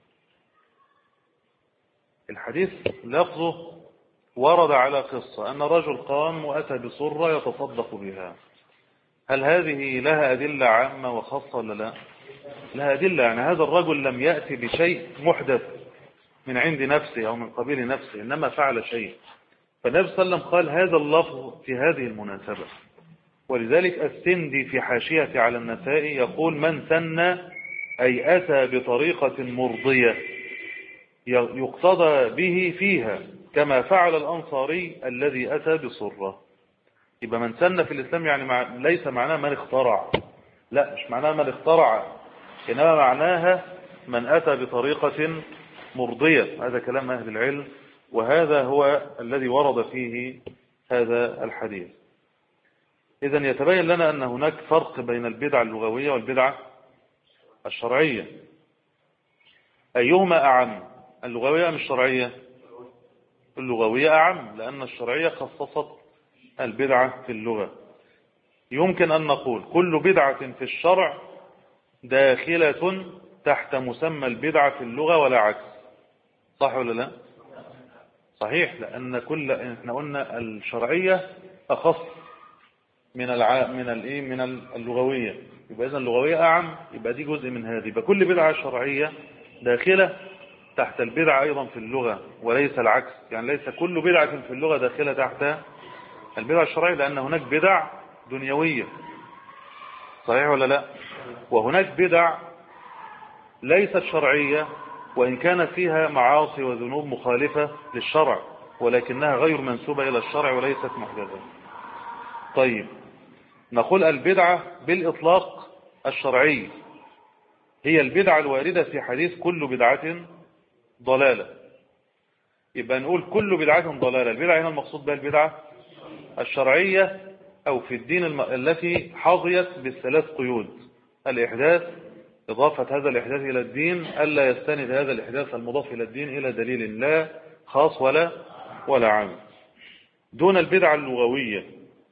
الحديث لفظه ورد على قصة أن رجل قام وأتى بصرة يتصدق بها. هل هذه لها أدلة عامة وخاصة ولا لا؟ لها أدلة. يعني هذا الرجل لم يأتي بشيء محدث من عند نفسه أو من قبيل نفسه، إنما فعل شيء. فالنبي صلى الله عليه وسلم قال هذا اللفظ في هذه المناسبة. ولذلك السندي في حاشية على النسائي يقول من سن أي أتى بطريقة مرضية يقتضى به فيها كما فعل الأنصاري الذي أتى بصرة. يبقى من سن في الإسلام يعني ليس معناه من اخترع، لا مش معناه من اخترع، إنما معناها من أتى بطريقة مرضية. هذا كلام أهل العلم، وهذا هو الذي ورد فيه هذا الحديث. إذن يتبين لنا أن هناك فرق بين البدعة اللغوية والبدعة الشرعية. أيهما أعم، اللغوية أم الشرعية؟ اللغوية أعم، لأن الشرعية خصصت البدعة في اللغة. يمكن أن نقول كل بدعة في الشرع داخلة تحت مسمى البدعة في اللغة ولا عكس، صح ولا لا؟ صحيح، لأن احنا قلنا الشرعية أخص من اللغوية. يبقى إذن اللغوية أعم، يبقى دي جزء من هذه. يبقى كل بدعة شرعية داخلة تحت البدعة أيضا في اللغة وليس العكس. يعني ليس كل بدعة في اللغة داخلة تحت البدعة الشرعية، لأن هناك بدع دنيوية، صحيح ولا لا؟ وهناك بدع ليست شرعية وإن كان فيها معاصي وذنوب مخالفة للشرع، ولكنها غير منسوبة إلى الشرع وليست محدثة. طيب نقول البدعة بالإطلاق الشرعي هي البدعة الواردة في حديث كل بدعة ضلالة. يبقى نقول كل بدعة ضلالة. البدعة هنا المقصود بها البدعة الشرعية أو في الدين التي حظيت بالثلاث قيود: الإحداث، إضافة هذا الإحداث إلى الدين، ألا يستند هذا الإحداث المضاف إلى الدين إلى دليل لا خاص ولا عام. دون البدعة اللغوية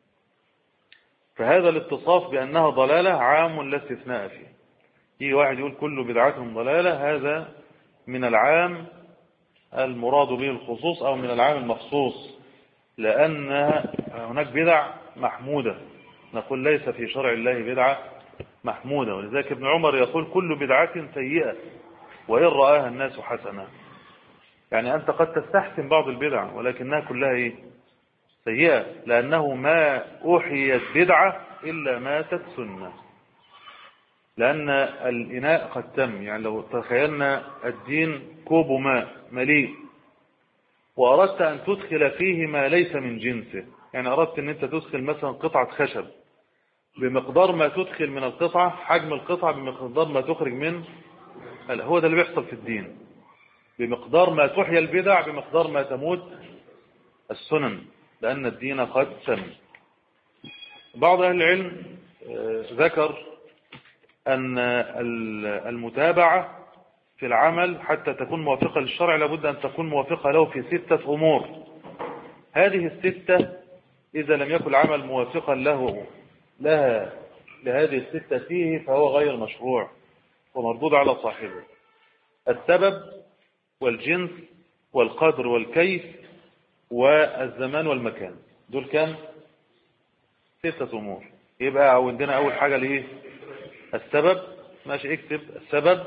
فهذا الاتصاف بأنها ضلالة عام لا استثناء فيه. يجي واحد يقول كل بدعة ضلالة، هذا من العام المراد به الخصوص أو من العام المخصوص، لأن هناك بدع محمودة. نقول ليس في شرع الله بدعة محمودة. ولذلك ابن عمر يقول كل بدعة سيئة وإن رآها الناس حسنة. يعني أنت قد تستحسن بعض البدع ولكنها كلها سيئة، لأنه ما أوحيت بدعة إلا ماتت سنة. لأن الإناء قد تم. يعني لو تخيلنا الدين كوب ماء مليء وأردت أن تدخل فيه ما ليس من جنسه، يعني أردت أن أنت تدخل مثلا قطعة خشب، بمقدار ما تدخل من القطعة، حجم القطعة بمقدار ما تخرج من، هو ده اللي بيحصل في الدين. بمقدار ما تحيا البدع بمقدار ما تموت السنن، لأن الدين قد تم. بعض أهل العلم ذكر أن المتابعة في العمل حتى تكون موافقة للشرع لابد أن تكون موافقة له في 6 أمور. هذه ال6 إذا لم يكن العمل موافقا لها لهذه ال6 فيه فهو غير مشروع ومردود على صاحبه: السبب والجنس والقدر والكيف والزمان والمكان. دول كام؟ 6 أمور. يبقى عندنا أول حاجة ليه؟ السبب. ماشي، اكتب: السبب،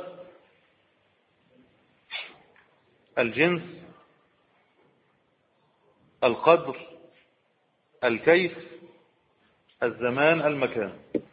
الجنس، القدر، الكيف، الزمان، المكان.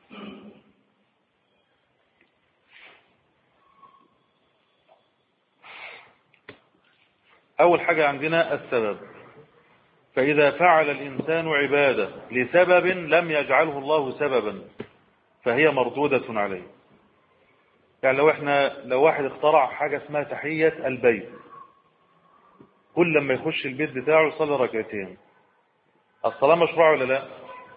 أول حاجة عندنا السبب. فإذا فعل الإنسان عبادة لسبب لم يجعله الله سببا فهي مردودة عليه. يعني لو واحد اخترع حاجة اسمها تحية البيت، كل لما يخش البيت بتاعه يصلي ركعتين، الصلاة مشروع ولا لا؟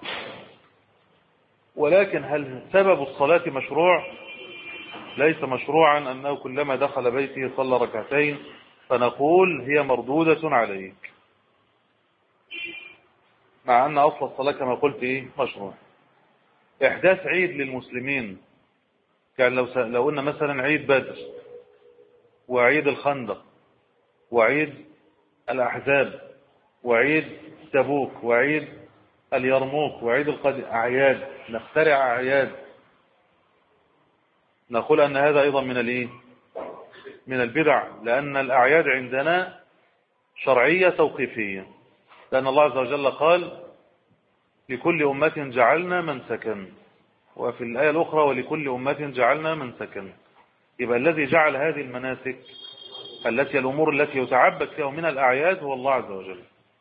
ولكن هل سبب الصلاة مشروع؟ ليس مشروعا أنه كلما دخل بيته صلى ركعتين، فنقول هي مردودة عليك. مع أن أصل الصلاة كما قلت مشروع. إحداث عيد للمسلمين، كان لو قلنا مثلا عيد بدر وعيد الخندق وعيد الأحزاب وعيد تبوك وعيد اليرموك وعيد أعياد، نخترع أعياد، نقول أن هذا أيضا من البدع، لأن الأعياد عندنا شرعية توقيفية، لأن الله عز وجل قال لكل أمة جعلنا منسكا، وفي الآية الأخرى ولكل أمة جعلنا منسكا. يبقى الذي جعل هذه المناسك التي الأمور التي يتعبد فيها من الأعياد هو الله عز وجل.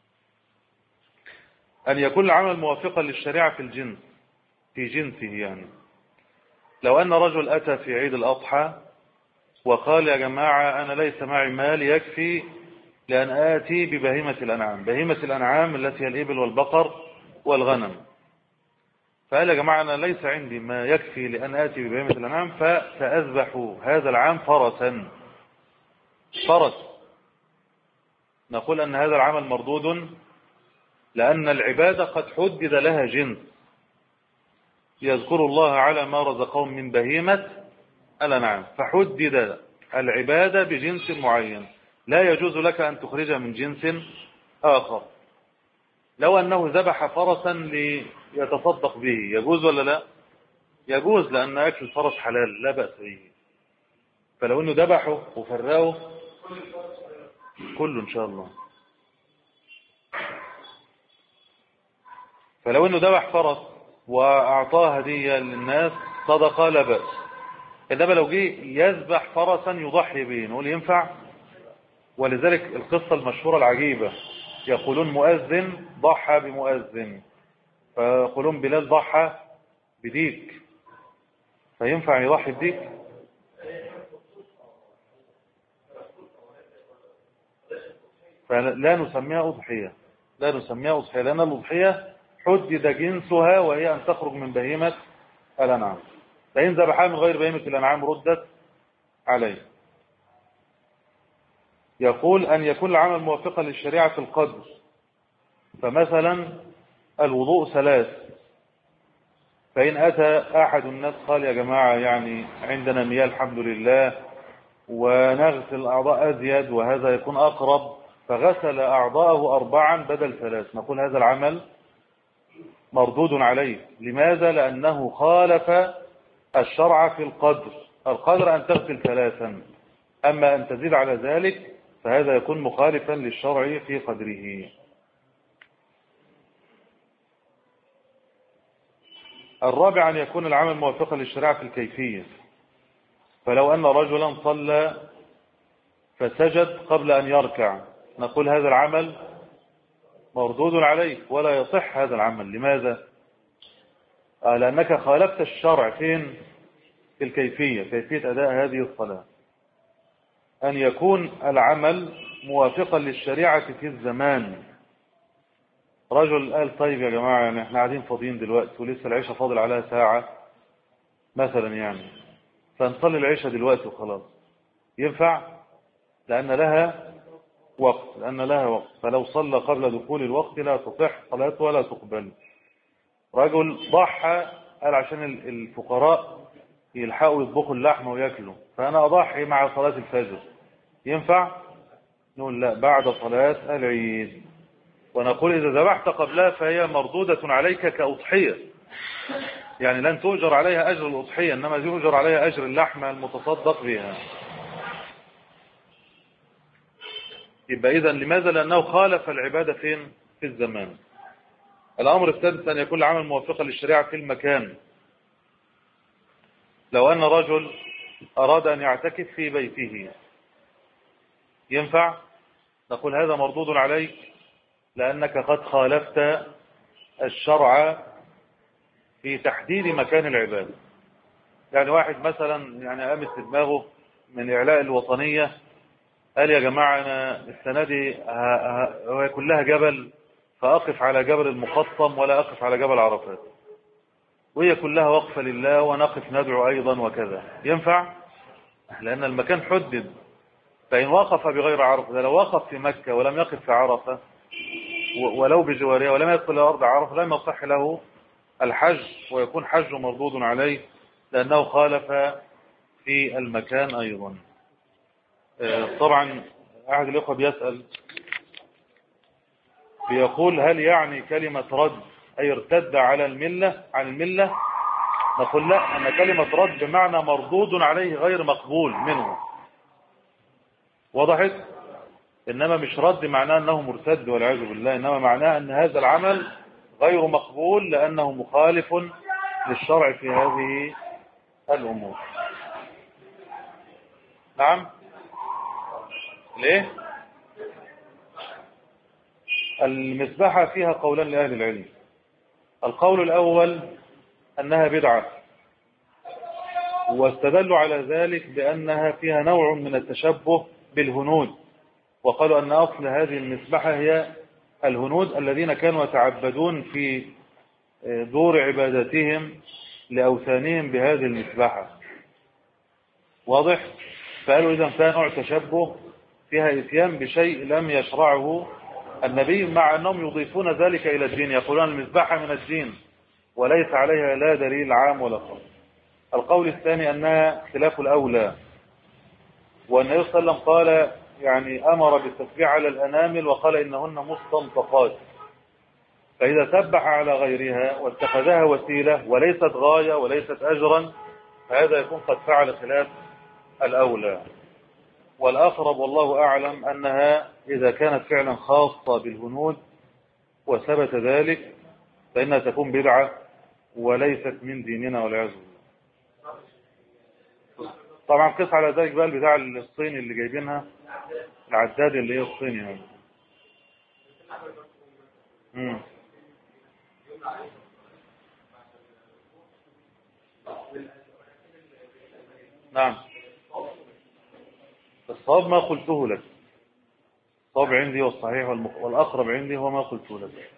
أن يكون العمل موافقا للشريعة في جنسه، يعني لو أن رجل أتى في عيد الأضحى وقال يا جماعة أنا ليس معي مال يكفي لأن آتي ببهيمة الأنعام، بهيمة الأنعام التي هي الإبل والبقر والغنم، فقال يا جماعة أنا ليس عندي ما يكفي لأن آتي ببهيمة الأنعام فسأذبح هذا العام فرس، نقول أن هذا العمل مردود، لأن العبادة قد حدد لها جنس، يذكر الله على ما رزقهم من بهيمة الأنعام، فحدد العبادة بجنس معين، لا يجوز لك أن تخرج من جنس آخر. لو أنه ذبح فرسا ليتصدق به يجوز ولا لا؟ يجوز، لأن أكل الفرس حلال لا بأس به. فلو أنه ذبحه وفراه كله إن شاء الله، فلو أنه ذبح فرس وأعطاه هدية للناس صدقة لا بأس. إنما لو جه يذبح فرسا يضحي به نقول ينفع؟ ولذلك القصة المشهورة العجيبة، يقولون مؤذن ضحى بمؤذن، فيقولون بلال ضحى بديك، فينفع يضحي بديك؟ فلا نسميها أضحية، لا نسميها أضحية، لأن الأضحية حدد جنسها وهي أن تخرج من بهيمة الأنعام، فإن ذبحها من غير بهيمة الأنعام ردت عليه. يقول أن يكون العمل موافقا للشريعة في القدر، فمثلا الوضوء 3، فإن أتى أحد الناس قال يا جماعة يعني عندنا مياه الحمد لله ونغسل الأعضاء أزيد وهذا يكون أقرب، فغسل أعضاءه 4 بدل 3، نقول هذا العمل مردود عليه. لماذا؟ لأنه خالف الشرع في القدر أن تغسل 3، أما أن تزيد على ذلك فهذا يكون مخالفا للشرع في قدره. الرابع أن يكون العمل موافقا للشريعة في الكيفية، فلو أن رجلا صلى فسجد قبل أن يركع نقول هذا العمل مردود عليه ولا يصح هذا العمل. لماذا؟ لأنك خالفت الشرع فين؟ في الكيفية، كيفية أداء هذه الصلاة. أن يكون العمل موافقا للشريعة في الزمان، رجل قال طيب يا جماعة يعني احنا قاعدين فاضيين دلوقتي ولسه العشاء فاضل عليها ساعة مثلا، يعني فنصلي العشاء دلوقتي وخلاص، ينفع؟ لأن لها وقت، فلو صلى قبل دخول الوقت لا تصح صلاته ولا تقبل. رجل ضحى قال عشان الفقراء يلحقوا يطبخوا اللحمة ويأكلوا، فأنا أضحي مع صلاة الفجر، ينفع؟ نقول لا، بعد صلاة العيد، ونقول إذا ذبحت قبلها فهي مردودة عليك كأضحية، يعني لن تؤجر عليها أجر الأضحية، إنما يؤجر عليها أجر اللحمة المتصدق بها. يبقى إذن لماذا؟ لأنه خالف العبادة فين؟ في الزمان. الأمر السادس أن يكون العمل موافقا للشريعة في المكان، لو أن رجل أراد أن يعتكف في بيته ينفع؟ نقول هذا مردود عليك لأنك قد خالفت الشرع في تحديد مكان العبادة. يعني واحد مثلا يعني قامت في دماغه من إعلاء الوطنية قال يا جماعة أنا السنة دي هي كلها جبل، فأقف على جبل المقطم ولا أقف على جبل عرفات، وهي كلها وقفة لله ونقف ندعو أيضا وكذا، ينفع؟ لأن المكان حدد، فإن وقف بغير عرفة، لو وقف في مكة ولم يقف في عرفة ولو بجوارها ولم يدخل إلى أرض عرفة لم يصح له الحج، ويكون حجه مردود عليه لأنه خالف في المكان أيضا. طبعا أحد الأخوة بيسأل بيقول هل يعني كلمة رد أي ارتد على الملة عن الملة؟ نقول لا، أن كلمة رد بمعنى مردود عليه غير مقبول منه، وضحت؟ إنما مش رد معناه أنه مرتد والعياذ بالله، إنما معناه أن هذا العمل غير مقبول لأنه مخالف للشرع في هذه الأمور. نعم. ليه؟ المسبحة فيها قولان لأهل العلم. القول الأول أنها بدعة، واستدلوا على ذلك بأنها فيها نوع من التشبه بالهنود، وقالوا أن أصل هذه المسبحة هي الهنود الذين كانوا يتعبدون في دور عبادتهم لأوثانهم بهذه المسبحة، واضح؟ فقالوا إذا كان نوع تشبه فيها إتيان بشيء لم يشرعه النبي، مع أنهم يضيفون ذلك إلى الدين، يقولون المسبحة من الدين وليس عليها لا دليل عام ولا خاص. القول الثاني أنها خلاف الأولى، وأن النبي صلى الله عليه وسلم قال يعني أمر بالتسبيح على الأنامل وقال إنهن مستنطقات، فإذا سبح على غيرها واتخذها وسيلة وليست غاية وليست أجرا فهذا يكون قد فعل خلاف الأولى. والأقرب والله أعلم أنها إذا كانت فعلا خاصة بالهنود وثبت ذلك فإنها تكون بدعة وليست من ديننا والعياذ بالله. طبعا قس على ذلك بقى البتاع الصيني اللي جايبينها، العداد اللي هي الصيني يعني. نعم. الصواب ما قلته لك، الصواب عندي والصحيح والأقرب عندي هو ما قلته لك،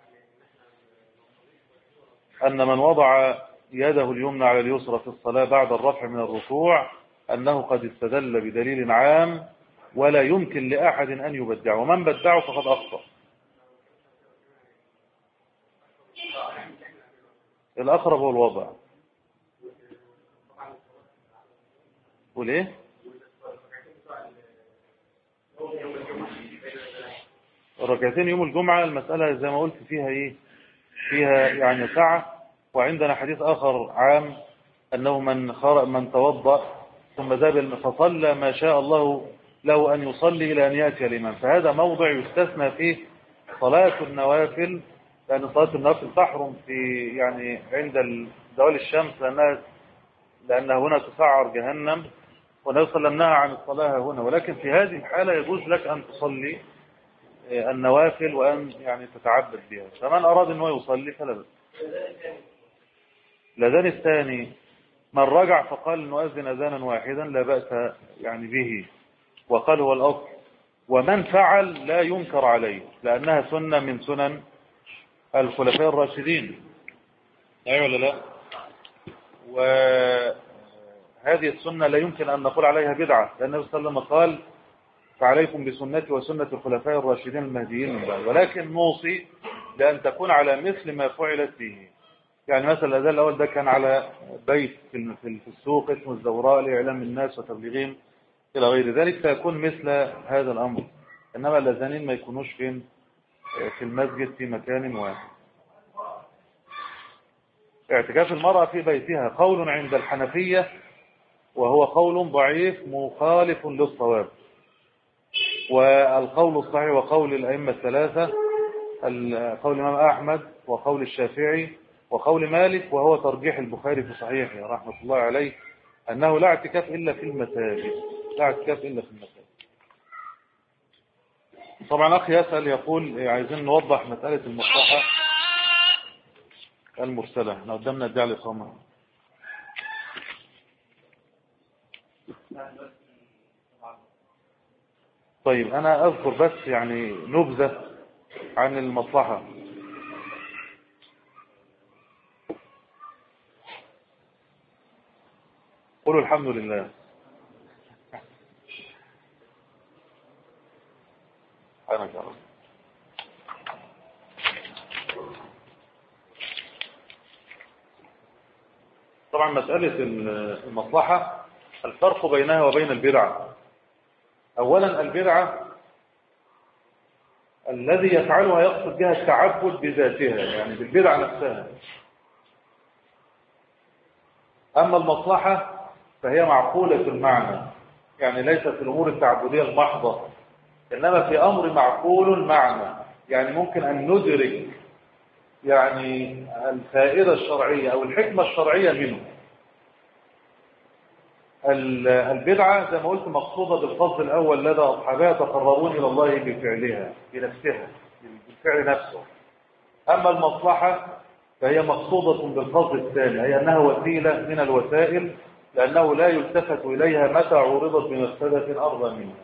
أن من وضع يده اليمنى على اليسرى في الصلاة بعد الرفع من الركوع أنه قد استدل بدليل عام ولا يمكن لأحد أن يبدعه، ومن بدعه فقد أخطأ. الأقرب هو الوضع. وليه؟ الركعتين يوم الجمعة المسألة زي ما قلت فيها إيه؟ فيها يعني سعة. وعندنا حديث آخر عام أنه من توضأ ثم ذهب فصلى ما شاء الله له أن يصلي إلى أن يأتي الإمام، فهذا موضع يستثنى فيه صلاة النوافل، لأن صلاة النوافل تحرم في يعني عند زوال الشمس لأنها هنا تسعر جهنم، والنبي صلى الله عليه وسلم نهى عن الصلاة هنا، ولكن في هذه الحالة يجوز لك أن تصلي النوافل وأن يعني تتعبد بها، فمن أراد أنه يصلي فلا بأس. الأذان الثاني من رجع فقال نؤذن أذانا واحدا لا بأس يعني به، وقال هو الأصل، ومن فعل لا ينكر عليه لأنها سنة من سنن الخلفاء الراشدين. أيوة ولا لا؟ وهذه السنة لا يمكن أن نقول عليها بدعة، لأن النبي صلى الله عليه وسلم قال فعليكم بسنتي وسنة الخلفاء الراشدين المهديين من بعد، ولكن نوصي بأن تكون على مثل ما فعلت فيه. يعني مثلا الأذان الأول ده كان على بيت في السوق اسمه الزوراء لإعلام الناس وتبليغهم إلى غير ذلك، فيكون مثل هذا الأمر. إنما الأذانين ما يكونوش في المسجد في مكان واحد. اعتكاف المرأة في بيتها قول عند الحنفية وهو قول ضعيف مخالف للصواب، والقول الصحيح وقول الأئمة الثلاثة، قول الإمام أحمد وقول الشافعي وقول مالك وهو ترجيح البخاري في صحيحه رحمة الله عليه، أنه لا اعتكاف إلا في المساجد، لا اعتكاف إلا في المساجد. طبعا أخي يسأل يقول عايزين نوضح مسألة المصلحة المرسلة. احنا قدامنا ادعاء الإقامة. طيب أنا أذكر بس يعني نبذة عن المصلحة. قولوا الحمد لله. سبحانك يا رب. مسألة المصلحة الفرق بينها وبين البدعة. أولا البدعة الذي يفعلها يقصد بها التعبد بذاتها، يعني بالبدعة نفسها. أما المصلحة فهي معقولة المعنى، يعني ليست في الأمور التعبدية المحضة، إنما في أمر معقول المعنى، يعني ممكن أن ندرك يعني الفائدة الشرعية أو الحكمة الشرعية منه. البدعة زي ما قلت مقصودة بالقصد الأول لدى أصحابها تقربون إلى الله بفعلها بنفسها، بالفعل نفسه. أما المصلحة فهي مقصودة بالقصد الثاني، هي أنها وسيلة من الوسائل، لأنه لا يلتفت إليها متى عرضت بمفسدة أرضى منها.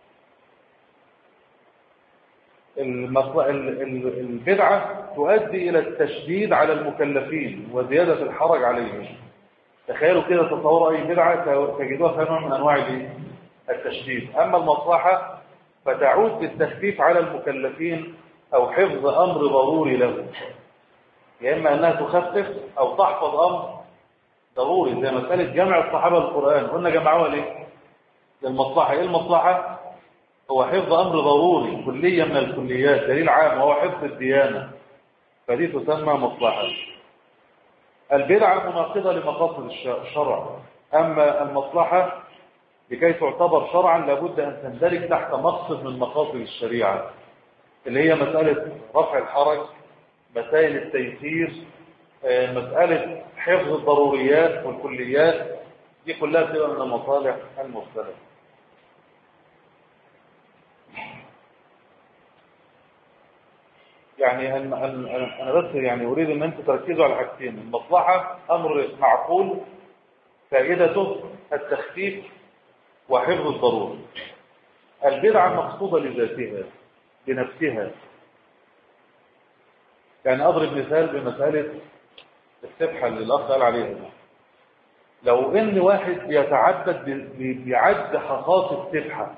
البدعة تؤدي إلى التشديد على المكلفين وزيادة الحرج عليهم. تخيلوا كده، تصوروا أي بدعة تجدوها فيها نوع من أنواع التشديد. أما المصلحة فتعود بالتخفيف على المكلفين أو حفظ أمر ضروري له، يا إما أنها تخفف أو تحفظ أمر ضروري، زي مسألة جمع الصحابة القرآن، قلنا جمعوها ليه؟ للمصلحة. إيه المصلحة؟ هو حفظ أمر ضروري كلية من الكليات، دليل عام وهو حفظ الديانة، فدي تسمى مصلحة. البدعة مناقضة لمقاصد الشرع. أما المصلحة لكي تعتبر شرعا لابد أن تندرج تحت مقصد من مقاصد الشريعة، اللي هي مسألة رفع الحرج، مسائل التيسير، مسألة حفظ الضروريات والكليات، دي كلها تبقى من المصالح المختلفة. يعني أنا بس يعني أريد أن أنتم تركزوا على حاجتين. المصلحة أمر معقول فائدته التخفيف وحفظ الضرورة. البدعة مقصودة لذاتها بنفسها. يعني أضرب مثال بمسألة السبحة اللي الأخ قال عليها. لو إن واحد بيتعبد بعد حصاص السبحة،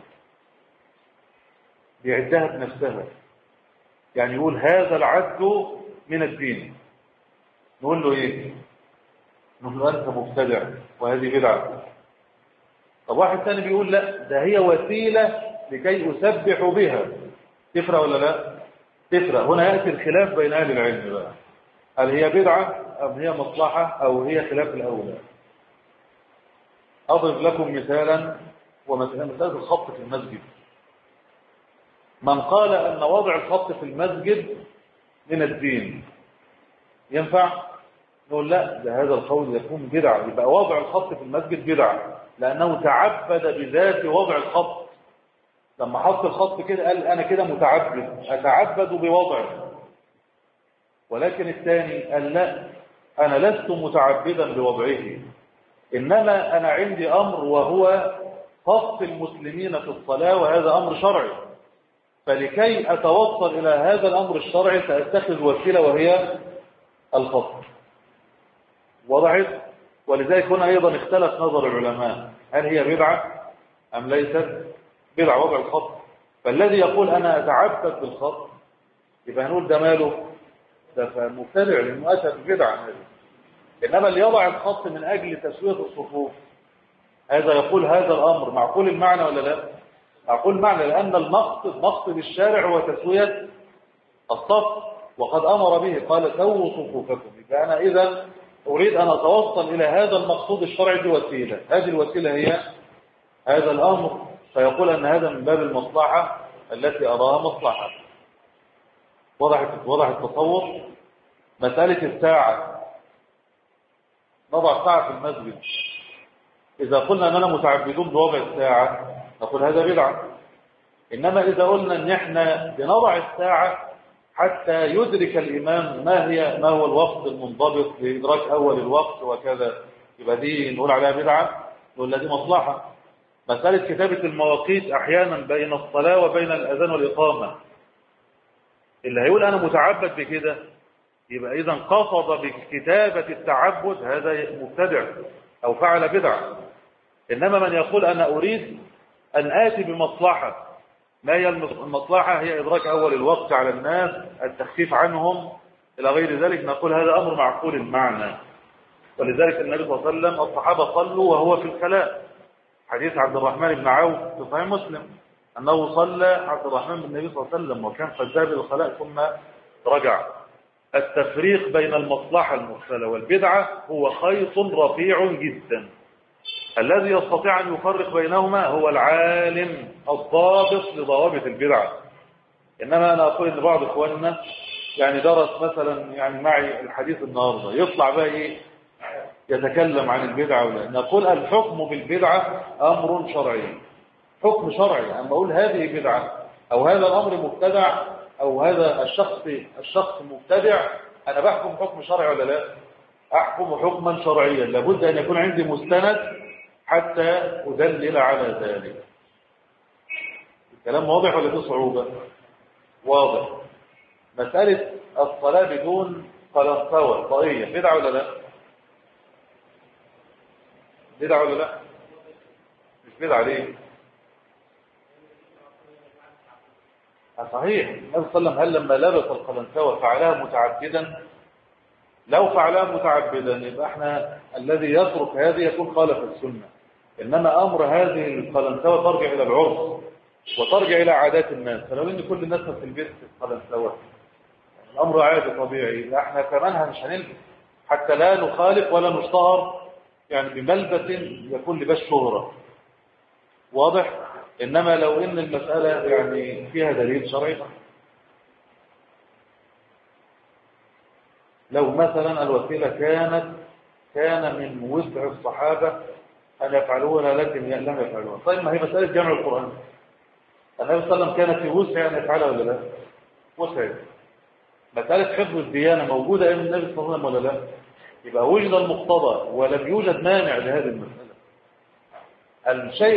بيعدها بنفسها، يعني يقول هذا العد من الدين، نقول له ايه؟ نقول له انت مبتدع وهذه بدعه. طب واحد ثاني بيقول لا، ده هي وسيله لكي اسبح بها، تفرق ولا لا؟ تفرق. هنا ياتي الخلاف بين اهل العلم بقى، هل هي بدعه ام هي مصلحه او هي خلاف الاولى. اضرب لكم مثالا، ومساله الخط في المسجد. من قال أن وضع الخط في المسجد من الدين ينفع؟ نقول لا، ده هذا القول يكون بدعة، يبقى وضع الخط في المسجد بدعة، لأنه تعبد بذات وضع الخط. لما حط الخط كده قال أنا كده متعبد، أتعبد بوضعه. ولكن الثاني قال لا، أنا لست متعبدا بوضعه، إنما أنا عندي أمر وهو صف المسلمين في الصلاة، وهذا أمر شرعي، فلكي أتوصل إلى هذا الأمر الشرعي سأتخذ وسيلة وهي الخط. وضعت. ولذلك هنا أيضا اختلف نظر العلماء، هل هي بدعة أم ليست بدعة وضع الخط؟ فالذي يقول أنا أتعبد بالخط يبقى نقول ده ماله؟ ده مبتدع، لأنه أتى ببدعة. إنما اللي يضع الخط من أجل تسوية الصفوف، هذا يقول هذا الأمر معقول المعنى ولا لا؟ معقول معنى، لأن مقصد الشارع هو تسوية الصف، وقد أمر به، قال سووا صفوفكم. يبقى أنا إذا أريد أن أتوصل إلى هذا المقصود الشرعي بوسيلة، هذه الوسيلة هي هذا الأمر، فيقول أن هذا من باب المصلحة التي أراها مصلحة. وضح التصور. مسألة الساعة، نضع ساعة في المسجد، إذا قلنا أننا متعبدون بوضع الساعة نقول هذا بدعة. إنما إذا قلنا أن احنا بنضع الساعة حتى يدرك الإمام ما هو الوقت المنضبط لإدراك أول الوقت وكذا، يبقى دي نقول عليها بدعة، نقول دي مصلحة. مسألة كتابة المواقيت أحيانا بين الصلاة وبين الأذان والإقامة، اللي هيقول أنا متعبد بكده يبقى إذا قصد بكتابة التعبد هذا مبتدع أو فعل بدعة. إنما من يقول أنا أريد أن آتي بمصلحة، ما هي المصلحة؟ هي إدراك أول الوقت على الناس، التخفيف عنهم إلى غير ذلك، نقول هذا أمر معقول المعنى. ولذلك النبي صلى الله عليه وسلم الصحابة صلوا وهو في الخلاء. حديث عبد الرحمن بن عوف في صحيح مسلم أنه صلى عبد الرحمن بالنبي صلى الله عليه وسلم وكان قد ذهب إلى الخلاء ثم رجع. التفريق بين المصلحة المرسلة والبدعة هو خيط رفيع جدا. الذي يستطيع أن يفرق بينهما هو العالم الضابط لضوابط البدعة. إنما أنا أقول إن بعض إخواننا يعني درس مثلا يعني معي الحديث النهاردة يطلع بقى إيه يتكلم عن البدعة ولا نقول الحكم بالبدعة أمر شرعي، حكم شرعي. أما أقول هذه بدعة أو هذا الأمر مبتدع أو هذا الشخص مبتدع، أنا بحكم حكم شرعي ولا لا؟ أحكم حكما شرعيا، لابد أن يكون عندي مستند حتى أدلل على ذلك. الكلام واضح ولا فيه صعوبة؟ واضح. مسألة الصلاة بدون قلنسوة طائية بدعة ولا لا؟ بدعة ولا لا؟ مش بدعة ليه؟ صحيح. النبي صلى الله عليه وسلم هل لما لبس القلنسوة فعلها متعبدا؟ لو فعلها متعبدا يبقى احنا الذي يترك هذه يكون خالف السنة. إنما أمر هذه القلنسوة ترجع إلى العرف وترجع إلى عادات الناس. فلو إن كل الناس في البيت في القلنسوة الأمر عادي طبيعي، احنا كمان مش هنلبس حتى لا نخالف ولا نشتهر يعني بملبس يكون لباس شهرة. واضح؟ إنما لو إن المسألة يعني فيها دليل شرعي، لو مثلا الوسيلة كان من وسع الصحابة أن يفعلوها لكن لم يفعلوها، طيب ما هي مسألة جمع القرآن. النبي صلى الله عليه وسلم كان في وسع أن يفعلها ولا لا؟ وسع. مسألة حفظ الديانة موجودة أيام النبي صلى الله عليه وسلم ولا لا؟ يبقى وجد المقتضى ولم يوجد مانع لهذه المسألة. الشيء